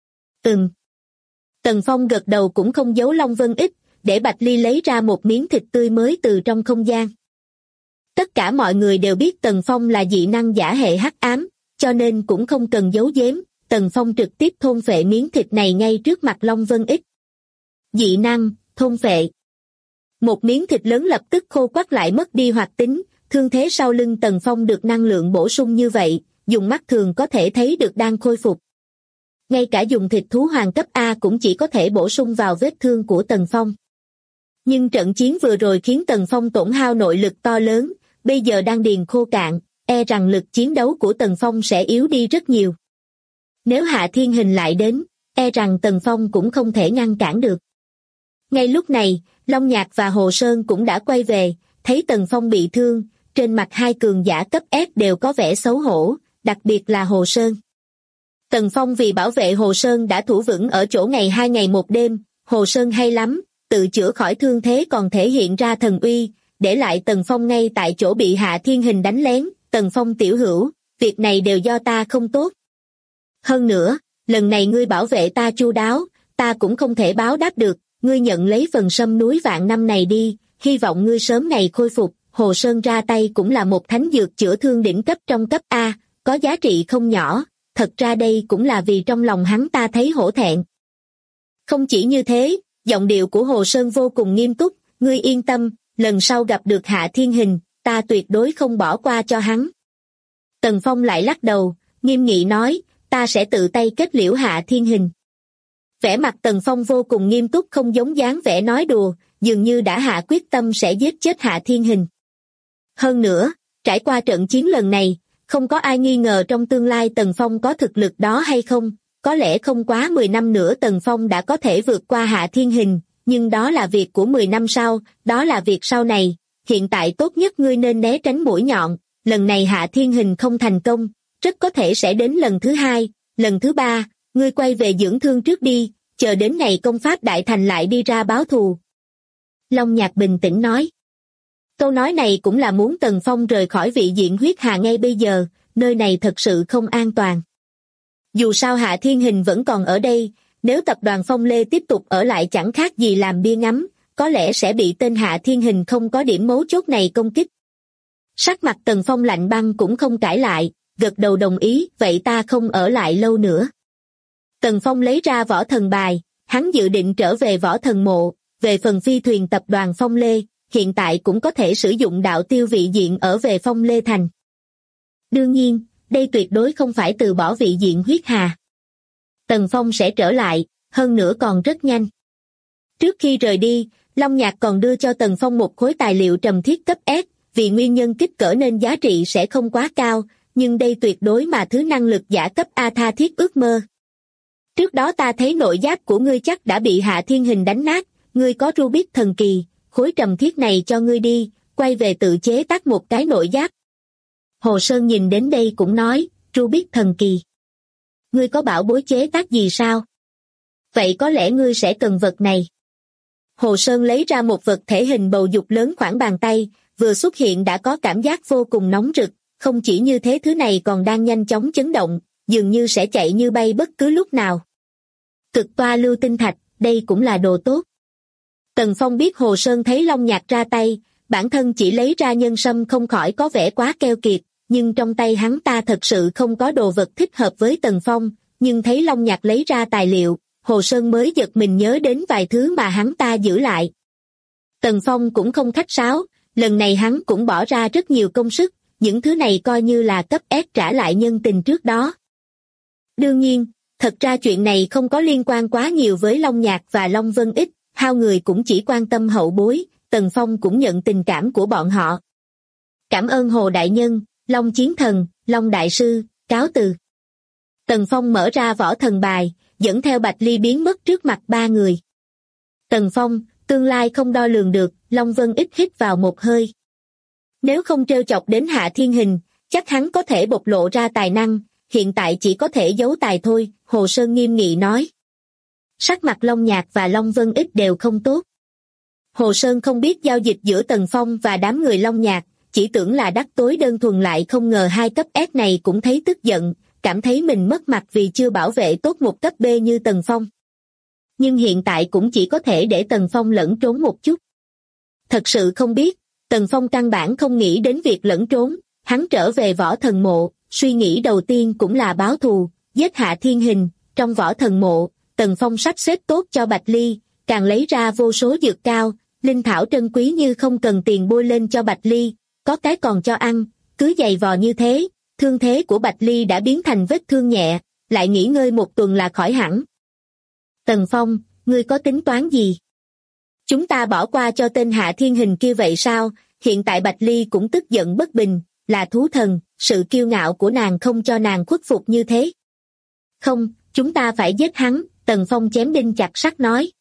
Tần Phong gật đầu cũng không giấu Long Vân Ích, để Bạch Ly lấy ra một miếng thịt tươi mới từ trong không gian. Tất cả mọi người đều biết Tần Phong là dị năng giả hệ hắc ám, cho nên cũng không cần giấu giếm, Tần Phong trực tiếp thôn phệ miếng thịt này ngay trước mặt Long Vân Ích. Dị năng, thôn phệ. Một miếng thịt lớn lập tức khô quắt lại mất đi hoạt tính, thương thế sau lưng Tần Phong được năng lượng bổ sung như vậy, dùng mắt thường có thể thấy được đang khôi phục. Ngay cả dùng thịt thú hoàng cấp A cũng chỉ có thể bổ sung vào vết thương của Tần Phong. Nhưng trận chiến vừa rồi khiến Tần Phong tổn hao nội lực to lớn, bây giờ đang điền khô cạn, e rằng lực chiến đấu của Tần Phong sẽ yếu đi rất nhiều. Nếu Hạ Thiên Hình lại đến, e rằng Tần Phong cũng không thể ngăn cản được. Ngay lúc này, Long Nhạc và Hồ Sơn cũng đã quay về, thấy Tần Phong bị thương, trên mặt hai cường giả cấp S đều có vẻ xấu hổ, đặc biệt là Hồ Sơn. Tần Phong vì bảo vệ Hồ Sơn đã thủ vững ở chỗ ngày 2 ngày 1 đêm, Hồ Sơn hay lắm, tự chữa khỏi thương thế còn thể hiện ra thần uy, để lại Tần Phong ngay tại chỗ bị Hạ Thiên Hình đánh lén. Tần Phong tiểu hữu, việc này đều do ta không tốt. Hơn nữa, lần này ngươi bảo vệ ta chu đáo, ta cũng không thể báo đáp được, ngươi nhận lấy phần sâm núi vạn năm này đi, hy vọng ngươi sớm ngày khôi phục. Hồ Sơn ra tay cũng là một thánh dược chữa thương đỉnh cấp trong cấp A, có giá trị không nhỏ, thật ra đây cũng là vì trong lòng hắn ta thấy hổ thẹn. Không chỉ như thế, giọng điệu của Hồ Sơn vô cùng nghiêm túc, ngươi yên tâm, lần sau gặp được Hạ Thiên Hình, ta tuyệt đối không bỏ qua cho hắn. Tần Phong lại lắc đầu, nghiêm nghị nói, ta sẽ tự tay kết liễu Hạ Thiên Hình. Vẻ mặt Tần Phong vô cùng nghiêm túc, không giống dáng vẻ nói đùa, dường như đã hạ quyết tâm sẽ giết chết Hạ Thiên Hình. Hơn nữa, trải qua trận chiến lần này, không có ai nghi ngờ trong tương lai Tần Phong có thực lực đó hay không, có lẽ không quá 10 năm nữa Tần Phong đã có thể vượt qua Hạ Thiên Hình, nhưng đó là việc của 10 năm sau, đó là việc sau này, hiện tại tốt nhất ngươi nên né tránh mũi nhọn, lần này Hạ Thiên Hình không thành công, rất có thể sẽ đến lần thứ 2, lần thứ 3, ngươi quay về dưỡng thương trước đi, chờ đến ngày công pháp đại thành lại đi ra báo thù. Long Nhạc bình tĩnh nói. Câu nói này cũng là muốn Tần Phong rời khỏi vị diện huyết hà ngay bây giờ, nơi này thật sự không an toàn. Dù sao Hạ Thiên Hình vẫn còn ở đây, nếu tập đoàn Phong Lê tiếp tục ở lại chẳng khác gì làm bia ngắm, có lẽ sẽ bị tên Hạ Thiên Hình không có điểm mấu chốt này công kích. Sắc mặt Tần Phong lạnh băng cũng không cãi lại, gật đầu đồng ý, vậy ta không ở lại lâu nữa. Tần Phong lấy ra võ thần bài, hắn dự định trở về võ thần mộ, về phần phi thuyền tập đoàn Phong Lê, hiện tại cũng có thể sử dụng đạo tiêu vị diện ở về Phong Lê Thành. Đương nhiên, đây tuyệt đối không phải từ bỏ vị diện huyết hà. Tần Phong sẽ trở lại, hơn nữa còn rất nhanh. Trước khi rời đi, Long Nhạc còn đưa cho Tần Phong một khối tài liệu trầm thiết cấp S, vì nguyên nhân kích cỡ nên giá trị sẽ không quá cao, nhưng đây tuyệt đối mà thứ năng lực giả cấp A tha thiết ước mơ. Trước đó ta thấy nội giáp của ngươi chắc đã bị Hạ Thiên Hình đánh nát, ngươi có Rubik thần kỳ, khối trầm thiết này cho ngươi đi, quay về tự chế tác một cái nội giáp. Hồ Sơn nhìn đến đây cũng nói, Rubik thần kỳ. Ngươi có bảo bối chế tác gì sao? Vậy có lẽ ngươi sẽ cần vật này. Hồ Sơn lấy ra một vật thể hình bầu dục lớn khoảng bàn tay, vừa xuất hiện đã có cảm giác vô cùng nóng rực, không chỉ như thế thứ này còn đang nhanh chóng chấn động, dường như sẽ chạy như bay bất cứ lúc nào. Cực toa lưu tinh thạch, đây cũng là đồ tốt. Tần Phong biết Hồ Sơn thấy Long Nhạc ra tay, bản thân chỉ lấy ra nhân sâm không khỏi có vẻ quá keo kiệt, nhưng trong tay hắn ta thật sự không có đồ vật thích hợp với Tần Phong, nhưng thấy Long Nhạc lấy ra tài liệu, Hồ Sơn mới giật mình nhớ đến vài thứ mà hắn ta giữ lại. Tần Phong cũng không khách sáo, lần này hắn cũng bỏ ra rất nhiều công sức, những thứ này coi như là cấp S trả lại nhân tình trước đó. Đương nhiên, thật ra chuyện này không có liên quan quá nhiều với Long Nhạc và Long Vân Ích, hai người cũng chỉ quan tâm hậu bối, Tần Phong cũng nhận tình cảm của bọn họ. Cảm ơn Hồ Đại Nhân, Long Chiến Thần, Long Đại Sư, cáo từ. Tần Phong mở ra võ thần bài, dẫn theo Bạch Ly biến mất trước mặt ba người. Tần Phong, tương lai không đo lường được, Long Vân Ích hít vào một hơi. Nếu không trêu chọc đến Hạ Thiên Hình, chắc hắn có thể bộc lộ ra tài năng, hiện tại chỉ có thể giấu tài thôi, Hồ Sơn nghiêm nghị nói. Sắc mặt Long Nhạc và Long Vân Ích đều không tốt. Hồ Sơn không biết giao dịch giữa Tần Phong và đám người Long Nhạc, chỉ tưởng là đắc tối đơn thuần, lại không ngờ hai cấp S này cũng thấy tức giận, cảm thấy mình mất mặt vì chưa bảo vệ tốt một cấp B như Tần Phong. Nhưng hiện tại cũng chỉ có thể để Tần Phong lẫn trốn một chút. Thật sự không biết, Tần Phong căn bản không nghĩ đến việc lẫn trốn, hắn trở về võ thần mộ, suy nghĩ đầu tiên cũng là báo thù, giết Hạ Thiên Hình. Trong võ thần mộ, Tần Phong sắp xếp tốt cho Bạch Ly, càng lấy ra vô số dược cao, linh thảo trân quý như không cần tiền bôi lên cho Bạch Ly, có cái còn cho ăn, cứ giày vò như thế, thương thế của Bạch Ly đã biến thành vết thương nhẹ, lại nghỉ ngơi một tuần là khỏi hẳn. Tần Phong, ngươi có tính toán gì? Chúng ta bỏ qua cho tên Hạ Thiên Hình kia vậy sao? Hiện tại Bạch Ly cũng tức giận bất bình, là thú thần, sự kiêu ngạo của nàng không cho nàng khuất phục như thế. Không, chúng ta phải giết hắn, Tần Phong chém đinh chặt sắt nói.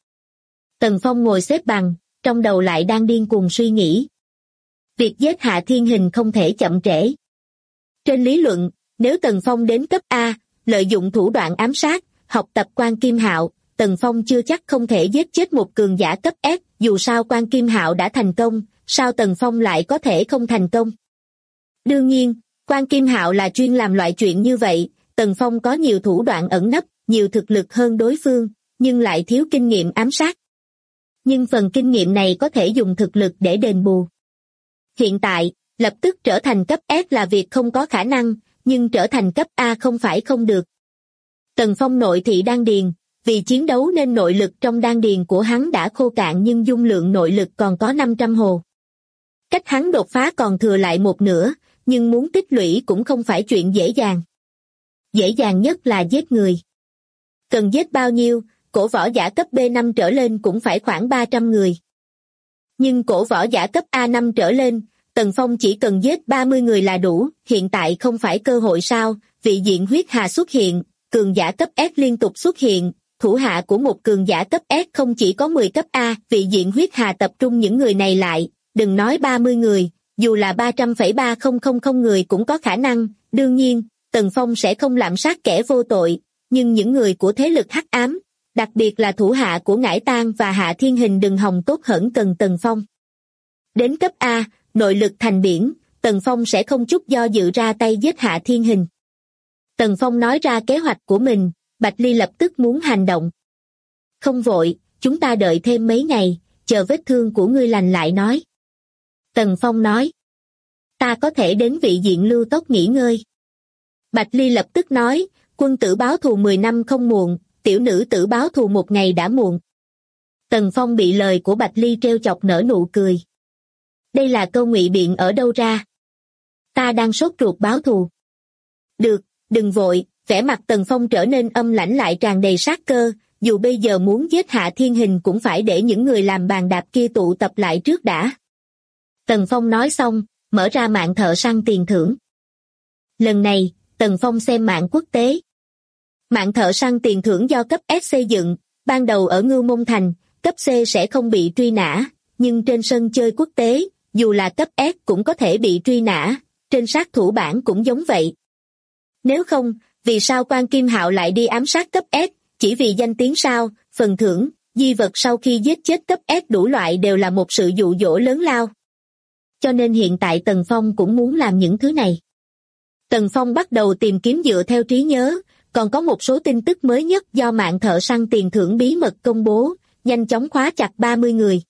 Tần Phong ngồi xếp bằng, trong đầu lại đang điên cuồng suy nghĩ. Việc giết Hạ Thiên Hình không thể chậm trễ. Trên lý luận, nếu Tần Phong đến cấp A, lợi dụng thủ đoạn ám sát, học tập Quan Kim Hạo, Tần Phong chưa chắc không thể giết chết một cường giả cấp S, dù sao Quan Kim Hạo đã thành công, sao Tần Phong lại có thể không thành công? Đương nhiên, Quan Kim Hạo là chuyên làm loại chuyện như vậy, Tần Phong có nhiều thủ đoạn ẩn nấp, nhiều thực lực hơn đối phương, nhưng lại thiếu kinh nghiệm ám sát. Nhưng phần kinh nghiệm này có thể dùng thực lực để đền bù. Hiện tại, lập tức trở thành cấp S là việc không có khả năng, nhưng trở thành cấp A không phải không được. Tần Phong nội thị đan điền, vì chiến đấu nên nội lực trong đan điền của hắn đã khô cạn nhưng dung lượng nội lực còn có 500 hồ. Cách hắn đột phá còn thừa lại một nửa, nhưng muốn tích lũy cũng không phải chuyện dễ dàng. Dễ dàng nhất là giết người. Cần giết bao nhiêu, cổ võ giả cấp B5 trở lên cũng phải khoảng 300 người. Nhưng cổ võ giả cấp A5 trở lên, Tần Phong chỉ cần giết 30 người là đủ, hiện tại không phải cơ hội sao, vị diện huyết hà xuất hiện, cường giả cấp S liên tục xuất hiện, thủ hạ của một cường giả cấp S không chỉ có 10 cấp A, vị diện huyết hà tập trung những người này lại, đừng nói 30 người, dù là 300,3000 người cũng có khả năng, đương nhiên, Tần Phong sẽ không lạm sát kẻ vô tội, nhưng những người của thế lực hắc ám, đặc biệt là thủ hạ của Ngải Tang và Hạ Thiên Hình đừng hòng tốt hẳn cần Tần Phong. Đến cấp A, nội lực thành biển, Tần Phong sẽ không chút do dự ra tay giết Hạ Thiên Hình. Tần Phong nói ra kế hoạch của mình, Bạch Ly lập tức muốn hành động. Không vội, chúng ta đợi thêm mấy ngày, chờ vết thương của ngươi lành lại nói. Tần Phong nói. Ta có thể đến vị diện lưu tốc nghỉ ngơi. Bạch Ly lập tức nói, quân tử báo thù 10 năm không muộn, tiểu nữ tử báo thù một ngày đã muộn. Tần Phong bị lời của Bạch Ly trêu chọc nở nụ cười. Đây là câu ngụy biện ở đâu ra? Ta đang sốt ruột báo thù. Được, đừng vội, vẻ mặt Tần Phong trở nên âm lãnh lại tràn đầy sát cơ, dù bây giờ muốn giết Hạ Thiên Hình cũng phải để những người làm bàn đạp kia tụ tập lại trước đã. Tần Phong nói xong, mở ra mạng thợ săn tiền thưởng. Lần này, Tần Phong xem mạng quốc tế. Mạng thợ săn tiền thưởng do cấp S xây dựng, ban đầu ở Ngưu Môn Thành, cấp C sẽ không bị truy nã, nhưng trên sân chơi quốc tế, dù là cấp S cũng có thể bị truy nã, trên sát thủ bảng cũng giống vậy. Nếu không, vì sao Quan Kim Hạo lại đi ám sát cấp S, chỉ vì danh tiếng sao, phần thưởng, di vật sau khi giết chết cấp S đủ loại đều là một sự dụ dỗ lớn lao. Cho nên hiện tại Tần Phong cũng muốn làm những thứ này. Tần Phong bắt đầu tìm kiếm dựa theo trí nhớ, còn có một số tin tức mới nhất do mạng thợ săn tiền thưởng bí mật công bố, nhanh chóng khóa chặt 30 người.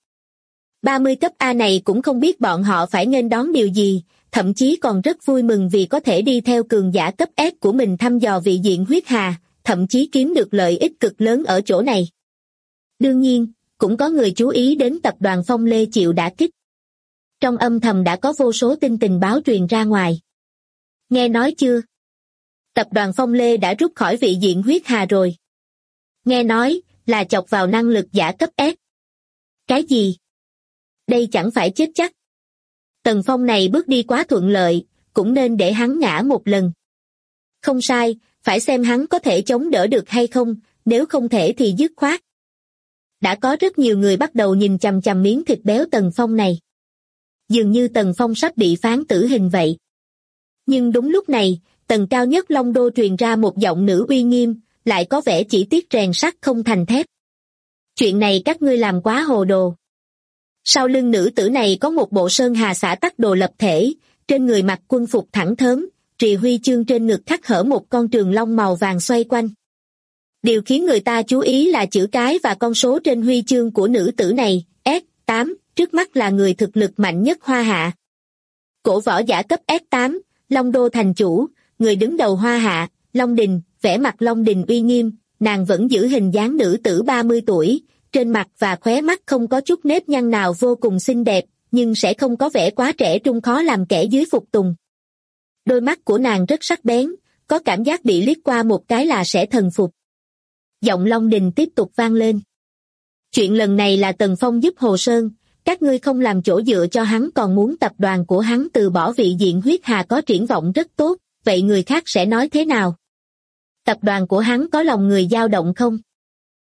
30 cấp A này cũng không biết bọn họ phải nghênh đón điều gì, thậm chí còn rất vui mừng vì có thể đi theo cường giả cấp S của mình thăm dò vị diện huyết hà, thậm chí kiếm được lợi ích cực lớn ở chỗ này. Đương nhiên, cũng có người chú ý đến tập đoàn Phong Lê chịu đả kích. Trong âm thầm đã có vô số tin tình báo truyền ra ngoài. Nghe nói chưa? Tập đoàn Phong Lê đã rút khỏi vị diện huyết hà rồi. Nghe nói, là chọc vào năng lực giả cấp S. Cái gì? Đây chẳng phải chết chắc. Tần Phong này bước đi quá thuận lợi, cũng nên để hắn ngã một lần. Không sai, phải xem hắn có thể chống đỡ được hay không, nếu không thể thì dứt khoát. Đã có rất nhiều người bắt đầu nhìn chằm chằm miếng thịt béo Tần Phong này. Dường như Tần Phong sắp bị phán tử hình vậy. Nhưng đúng lúc này, tầng cao nhất Long Đô truyền ra một giọng nữ uy nghiêm, lại có vẻ chỉ tiếc rèn sắt không thành thép. Chuyện này các ngươi làm quá hồ đồ. Sau lưng nữ tử này có một bộ sơn hà xã tắc đồ lập thể, trên người mặc quân phục thẳng thớm, trì huy chương trên ngực khắc hở một con trường long màu vàng xoay quanh. Điều khiến người ta chú ý là chữ cái và con số trên huy chương của nữ tử này, S8, trước mắt là người thực lực mạnh nhất Hoa Hạ. Cổ võ giả cấp S8, Long Đô thành chủ, người đứng đầu Hoa Hạ, Long Đình, vẻ mặt Long Đình uy nghiêm, nàng vẫn giữ hình dáng nữ tử 30 tuổi, trên mặt và khóe mắt không có chút nếp nhăn nào, vô cùng xinh đẹp, nhưng sẽ không có vẻ quá trẻ trung khó làm kẻ dưới phục tùng. Đôi mắt của nàng rất sắc bén, có cảm giác bị liếc qua một cái là sẽ thần phục. Giọng Long Đình tiếp tục vang lên. Chuyện lần này là Tần Phong giúp Hồ Sơn, các ngươi không làm chỗ dựa cho hắn còn muốn tập đoàn của hắn từ bỏ vị diện huyết hà có triển vọng rất tốt, vậy người khác sẽ nói thế nào? Tập đoàn của hắn có lòng người dao động không?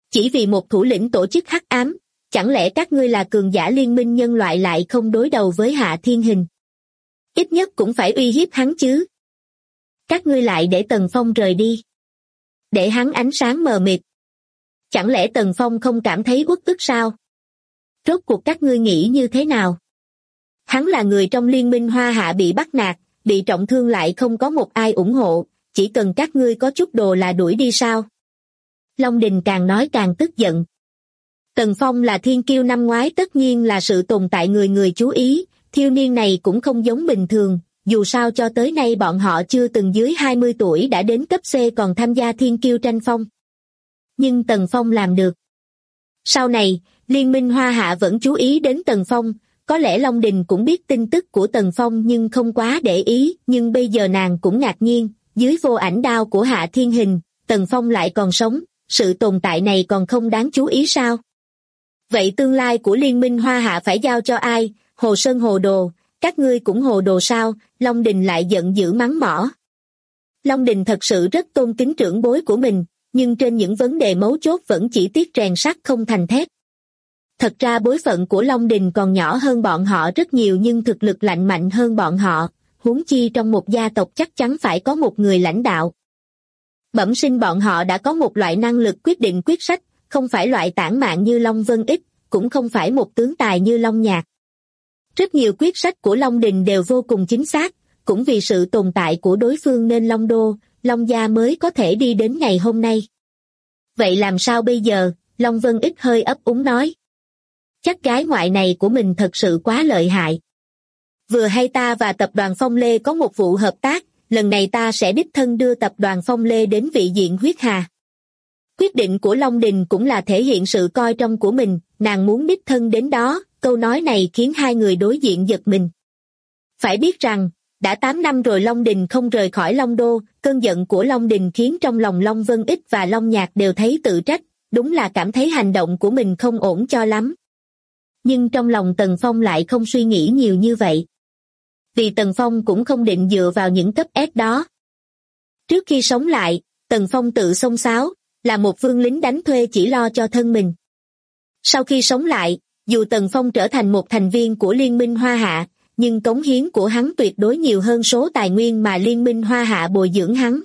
Chỉ vì một thủ lĩnh tổ chức hắc ám, chẳng lẽ các ngươi là cường giả liên minh nhân loại lại không đối đầu với Hạ Thiên Hình? Ít nhất cũng phải uy hiếp hắn chứ. Các ngươi lại để Tần Phong rời đi. Để hắn ánh sáng mờ mịt. Chẳng lẽ Tần Phong không cảm thấy uất ức sao? Rốt cuộc các ngươi nghĩ như thế nào? Hắn là người trong liên minh Hoa Hạ bị bắt nạt, bị trọng thương lại không có một ai ủng hộ, chỉ cần các ngươi có chút đồ là đuổi đi sao? Long Đình càng nói càng tức giận. Tần Phong là thiên kiêu năm ngoái tất nhiên là sự tồn tại người người chú ý, thiếu niên này cũng không giống bình thường, dù sao cho tới nay bọn họ chưa từng dưới 20 tuổi đã đến cấp C còn tham gia thiên kiêu tranh phong. Nhưng Tần Phong làm được. Sau này, Liên minh Hoa Hạ vẫn chú ý đến Tần Phong, có lẽ Long Đình cũng biết tin tức của Tần Phong nhưng không quá để ý, nhưng bây giờ nàng cũng ngạc nhiên, dưới vô ảnh đao của Hạ Thiên Hình, Tần Phong lại còn sống, sự tồn tại này còn không đáng chú ý sao? Vậy tương lai của Liên minh Hoa Hạ phải giao cho ai? Hồ Sơn hồ đồ, các ngươi cũng hồ đồ sao? Long Đình lại giận dữ mắng mỏ. Long Đình thật sự rất tôn kính trưởng bối của mình, nhưng trên những vấn đề mấu chốt vẫn chỉ tiếc rèn sắt không thành thép. Thật ra bối phận của Long Đình còn nhỏ hơn bọn họ rất nhiều nhưng thực lực lạnh mạnh hơn bọn họ, huống chi trong một gia tộc chắc chắn phải có một người lãnh đạo. Bẩm sinh bọn họ đã có một loại năng lực quyết định quyết sách, không phải loại tản mạn như Long Vân Ích, cũng không phải một tướng tài như Long Nhạc. Rất nhiều quyết sách của Long Đình đều vô cùng chính xác, cũng vì sự tồn tại của đối phương nên Long Đô, Long Gia mới có thể đi đến ngày hôm nay. Vậy làm sao bây giờ? Long Vân Ích hơi ấp úng nói. Chắc gái ngoại này của mình thật sự quá lợi hại. Vừa hay ta và tập đoàn Phong Lê có một vụ hợp tác, lần này ta sẽ đích thân đưa tập đoàn Phong Lê đến vị diện huyết hà. Quyết định của Long Đình cũng là thể hiện sự coi trọng của mình, nàng muốn đích thân đến đó, câu nói này khiến hai người đối diện giật mình. Phải biết rằng, đã 8 năm rồi Long Đình không rời khỏi Long Đô, cơn giận của Long Đình khiến trong lòng Long Vân Ích và Long Nhạc đều thấy tự trách, đúng là cảm thấy hành động của mình không ổn cho lắm. Nhưng trong lòng Tần Phong lại không suy nghĩ nhiều như vậy. Vì Tần Phong cũng không định dựa vào những cấp S đó. Trước khi sống lại, Tần Phong tự xông xáo, là một vương lính đánh thuê chỉ lo cho thân mình. Sau khi sống lại, dù Tần Phong trở thành một thành viên của Liên minh Hoa Hạ, nhưng cống hiến của hắn tuyệt đối nhiều hơn số tài nguyên mà Liên minh Hoa Hạ bồi dưỡng hắn.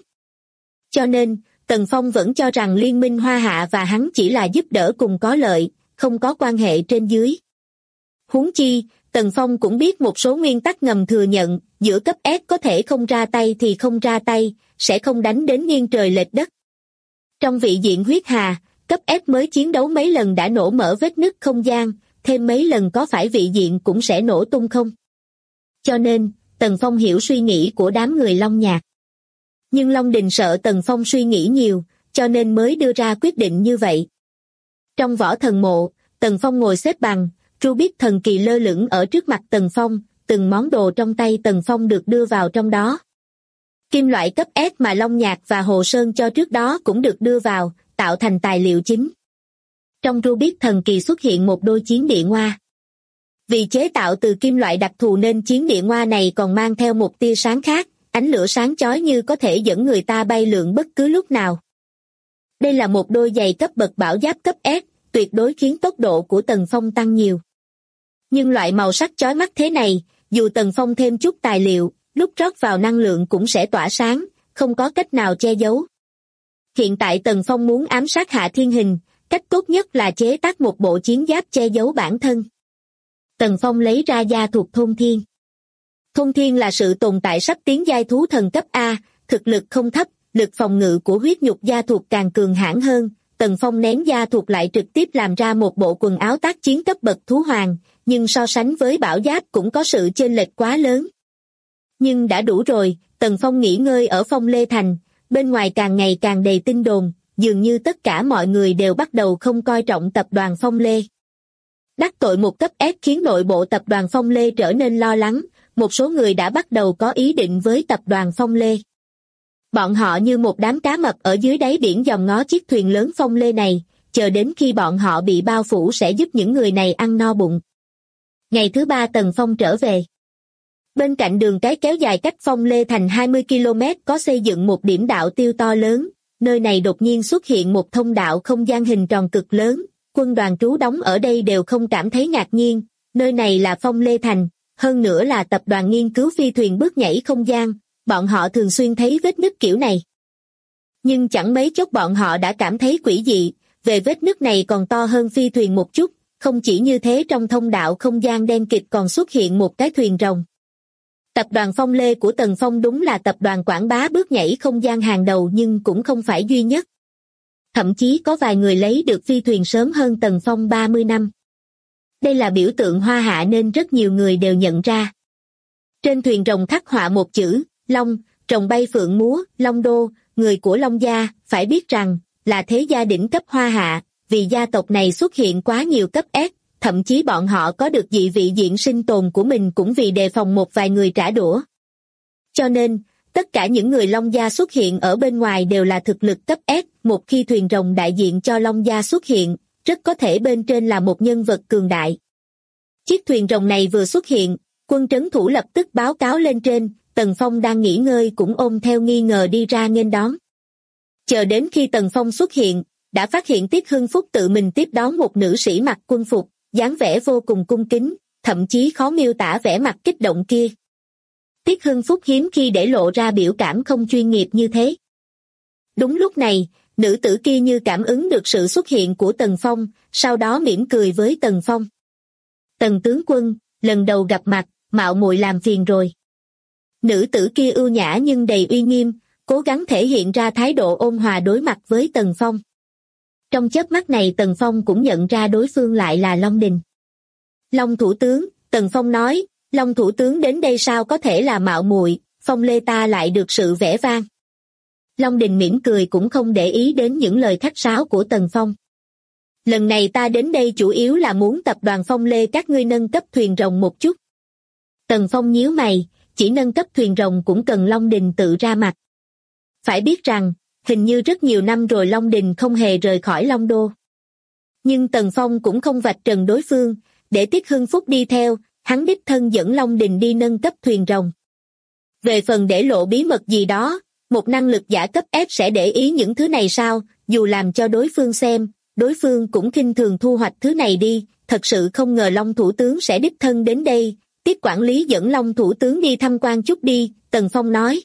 Cho nên, Tần Phong vẫn cho rằng Liên minh Hoa Hạ và hắn chỉ là giúp đỡ cùng có lợi, không có quan hệ trên dưới. Huống chi, Tần Phong cũng biết một số nguyên tắc ngầm thừa nhận, giữa cấp S có thể không ra tay thì không ra tay, sẽ không đánh đến nghiêng trời lệch đất. Trong vị diện huyết hà, cấp S mới chiến đấu mấy lần đã nổ mở vết nứt không gian, thêm mấy lần có phải vị diện cũng sẽ nổ tung không? Cho nên, Tần Phong hiểu suy nghĩ của đám người Long Nhạc. Nhưng Long Đình sợ Tần Phong suy nghĩ nhiều, cho nên mới đưa ra quyết định như vậy. Trong võ thần mộ, Tần Phong ngồi xếp bằng, Rubik thần kỳ lơ lửng ở trước mặt Tần Phong, từng món đồ trong tay Tần Phong được đưa vào trong đó. Kim loại cấp S mà Long Nhạc và Hồ Sơn cho trước đó cũng được đưa vào, tạo thành tài liệu chính. Trong Rubik thần kỳ xuất hiện một đôi chiến địa ngoa. Vì chế tạo từ kim loại đặc thù nên chiến địa ngoa này còn mang theo một tia sáng khác, ánh lửa sáng chói như có thể dẫn người ta bay lượn bất cứ lúc nào. Đây là một đôi giày cấp bậc bảo giáp cấp S, tuyệt đối khiến tốc độ của Tần Phong tăng nhiều. Nhưng loại màu sắc chói mắt thế này, dù Tần Phong thêm chút tài liệu, lúc rót vào năng lượng cũng sẽ tỏa sáng, không có cách nào che giấu. Hiện tại Tần Phong muốn ám sát Hạ Thiên Hình, cách tốt nhất là chế tác một bộ chiến giáp che giấu bản thân. Tần Phong lấy ra gia thuộc Thôn Thiên. Thôn Thiên là sự tồn tại sắp tiến giai thú thần cấp A, thực lực không thấp, lực phòng ngự của huyết nhục gia thuộc càng cường hãn hơn. Tần Phong nén gia thuộc lại trực tiếp làm ra một bộ quần áo tác chiến cấp bậc thú hoàng, nhưng so sánh với bảo giáp cũng có sự chênh lệch quá lớn. Nhưng đã đủ rồi, Tần Phong nghỉ ngơi ở Phong Lê Thành, bên ngoài càng ngày càng đầy tin đồn, dường như tất cả mọi người đều bắt đầu không coi trọng tập đoàn Phong Lê. Đắc tội một cấp S khiến nội bộ tập đoàn Phong Lê trở nên lo lắng, một số người đã bắt đầu có ý định với tập đoàn Phong Lê. Bọn họ như một đám cá mập ở dưới đáy biển dòm ngó chiếc thuyền lớn Phong Lê này, chờ đến khi bọn họ bị bao phủ sẽ giúp những người này ăn no bụng. Ngày thứ 3 Tần Phong trở về. Bên cạnh đường cái kéo dài cách Phong Lê thành 20 km có xây dựng một điểm đạo tiêu to lớn, nơi này đột nhiên xuất hiện một thông đạo không gian hình tròn cực lớn, quân đoàn trú đóng ở đây đều không cảm thấy ngạc nhiên, nơi này là Phong Lê Thành, hơn nữa là tập đoàn nghiên cứu phi thuyền bước nhảy không gian, bọn họ thường xuyên thấy vết nứt kiểu này. Nhưng chẳng mấy chốc bọn họ đã cảm thấy quỷ dị, về vết nứt này còn to hơn phi thuyền một chút, không chỉ như thế trong thông đạo không gian đen kịt còn xuất hiện một cái thuyền rồng. Tập đoàn Phong Lê của Tần Phong đúng là tập đoàn quảng bá bước nhảy không gian hàng đầu nhưng cũng không phải duy nhất. Thậm chí có vài người lấy được phi thuyền sớm hơn Tần Phong 30 năm. Đây là biểu tượng hoa hạ nên rất nhiều người đều nhận ra. Trên thuyền rồng khắc họa một chữ, Long, rồng bay phượng múa, Long Đô, người của Long gia, phải biết rằng, là thế gia đỉnh cấp hoa hạ, vì gia tộc này xuất hiện quá nhiều cấp S, thậm chí bọn họ có được dị vị diện sinh tồn của mình cũng vì đề phòng một vài người trả đũa. Cho nên, tất cả những người Long gia xuất hiện ở bên ngoài đều là thực lực cấp S, một khi thuyền rồng đại diện cho Long gia xuất hiện, rất có thể bên trên là một nhân vật cường đại. Chiếc thuyền rồng này vừa xuất hiện, quân trấn thủ lập tức báo cáo lên trên, Tần Phong đang nghỉ ngơi cũng ôm theo nghi ngờ đi ra nghênh đón. Chờ đến khi Tần Phong xuất hiện, đã phát hiện Tiết Hưng Phúc tự mình tiếp đón một nữ sĩ mặc quân phục, dáng vẻ vô cùng cung kính, thậm chí khó miêu tả vẻ mặt kích động kia. Tiết Hưng Phúc hiếm khi để lộ ra biểu cảm không chuyên nghiệp như thế. Đúng lúc này, nữ tử kia như cảm ứng được sự xuất hiện của Tần Phong, sau đó mỉm cười với Tần Phong. Tần tướng quân, lần đầu gặp mặt, mạo muội làm phiền rồi. Nữ tử kia ưu nhã nhưng đầy uy nghiêm, cố gắng thể hiện ra thái độ ôn hòa đối mặt với Tần Phong. Trong chớp mắt này Tần Phong cũng nhận ra đối phương lại là Long Đình. Long thủ tướng, Tần Phong nói, Long thủ tướng đến đây sao có thể là mạo muội, Phong Lê ta lại được sự vẻ vang. Long Đình mỉm cười cũng không để ý đến những lời khách sáo của Tần Phong. Lần này ta đến đây chủ yếu là muốn tập đoàn Phong Lê các ngươi nâng cấp thuyền rồng một chút. Tần Phong nhíu mày, chỉ nâng cấp thuyền rồng cũng cần Long Đình tự ra mặt. Phải biết rằng, hình như rất nhiều năm rồi Long Đình không hề rời khỏi Long Đô. Nhưng Tần Phong cũng không vạch trần đối phương, để Tiết Hưng Phúc đi theo, hắn đích thân dẫn Long Đình đi nâng cấp thuyền rồng. Về phần để lộ bí mật gì đó, một năng lực giả cấp F sẽ để ý những thứ này sao, dù làm cho đối phương xem, đối phương cũng khinh thường thu hoạch thứ này đi, thật sự không ngờ Long thủ tướng sẽ đích thân đến đây, Tiết quản lý dẫn Long thủ tướng đi tham quan chút đi, Tần Phong nói.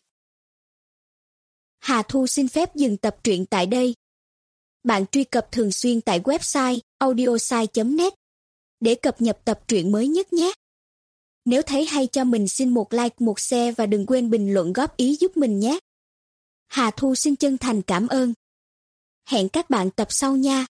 Hà Thu xin phép dừng tập truyện tại đây. Bạn truy cập thường xuyên tại website audiosai.net để cập nhật tập truyện mới nhất nhé. Nếu thấy hay cho mình xin một like, một share và đừng quên bình luận góp ý giúp mình nhé. Hà Thu xin chân thành cảm ơn. Hẹn các bạn tập sau nha.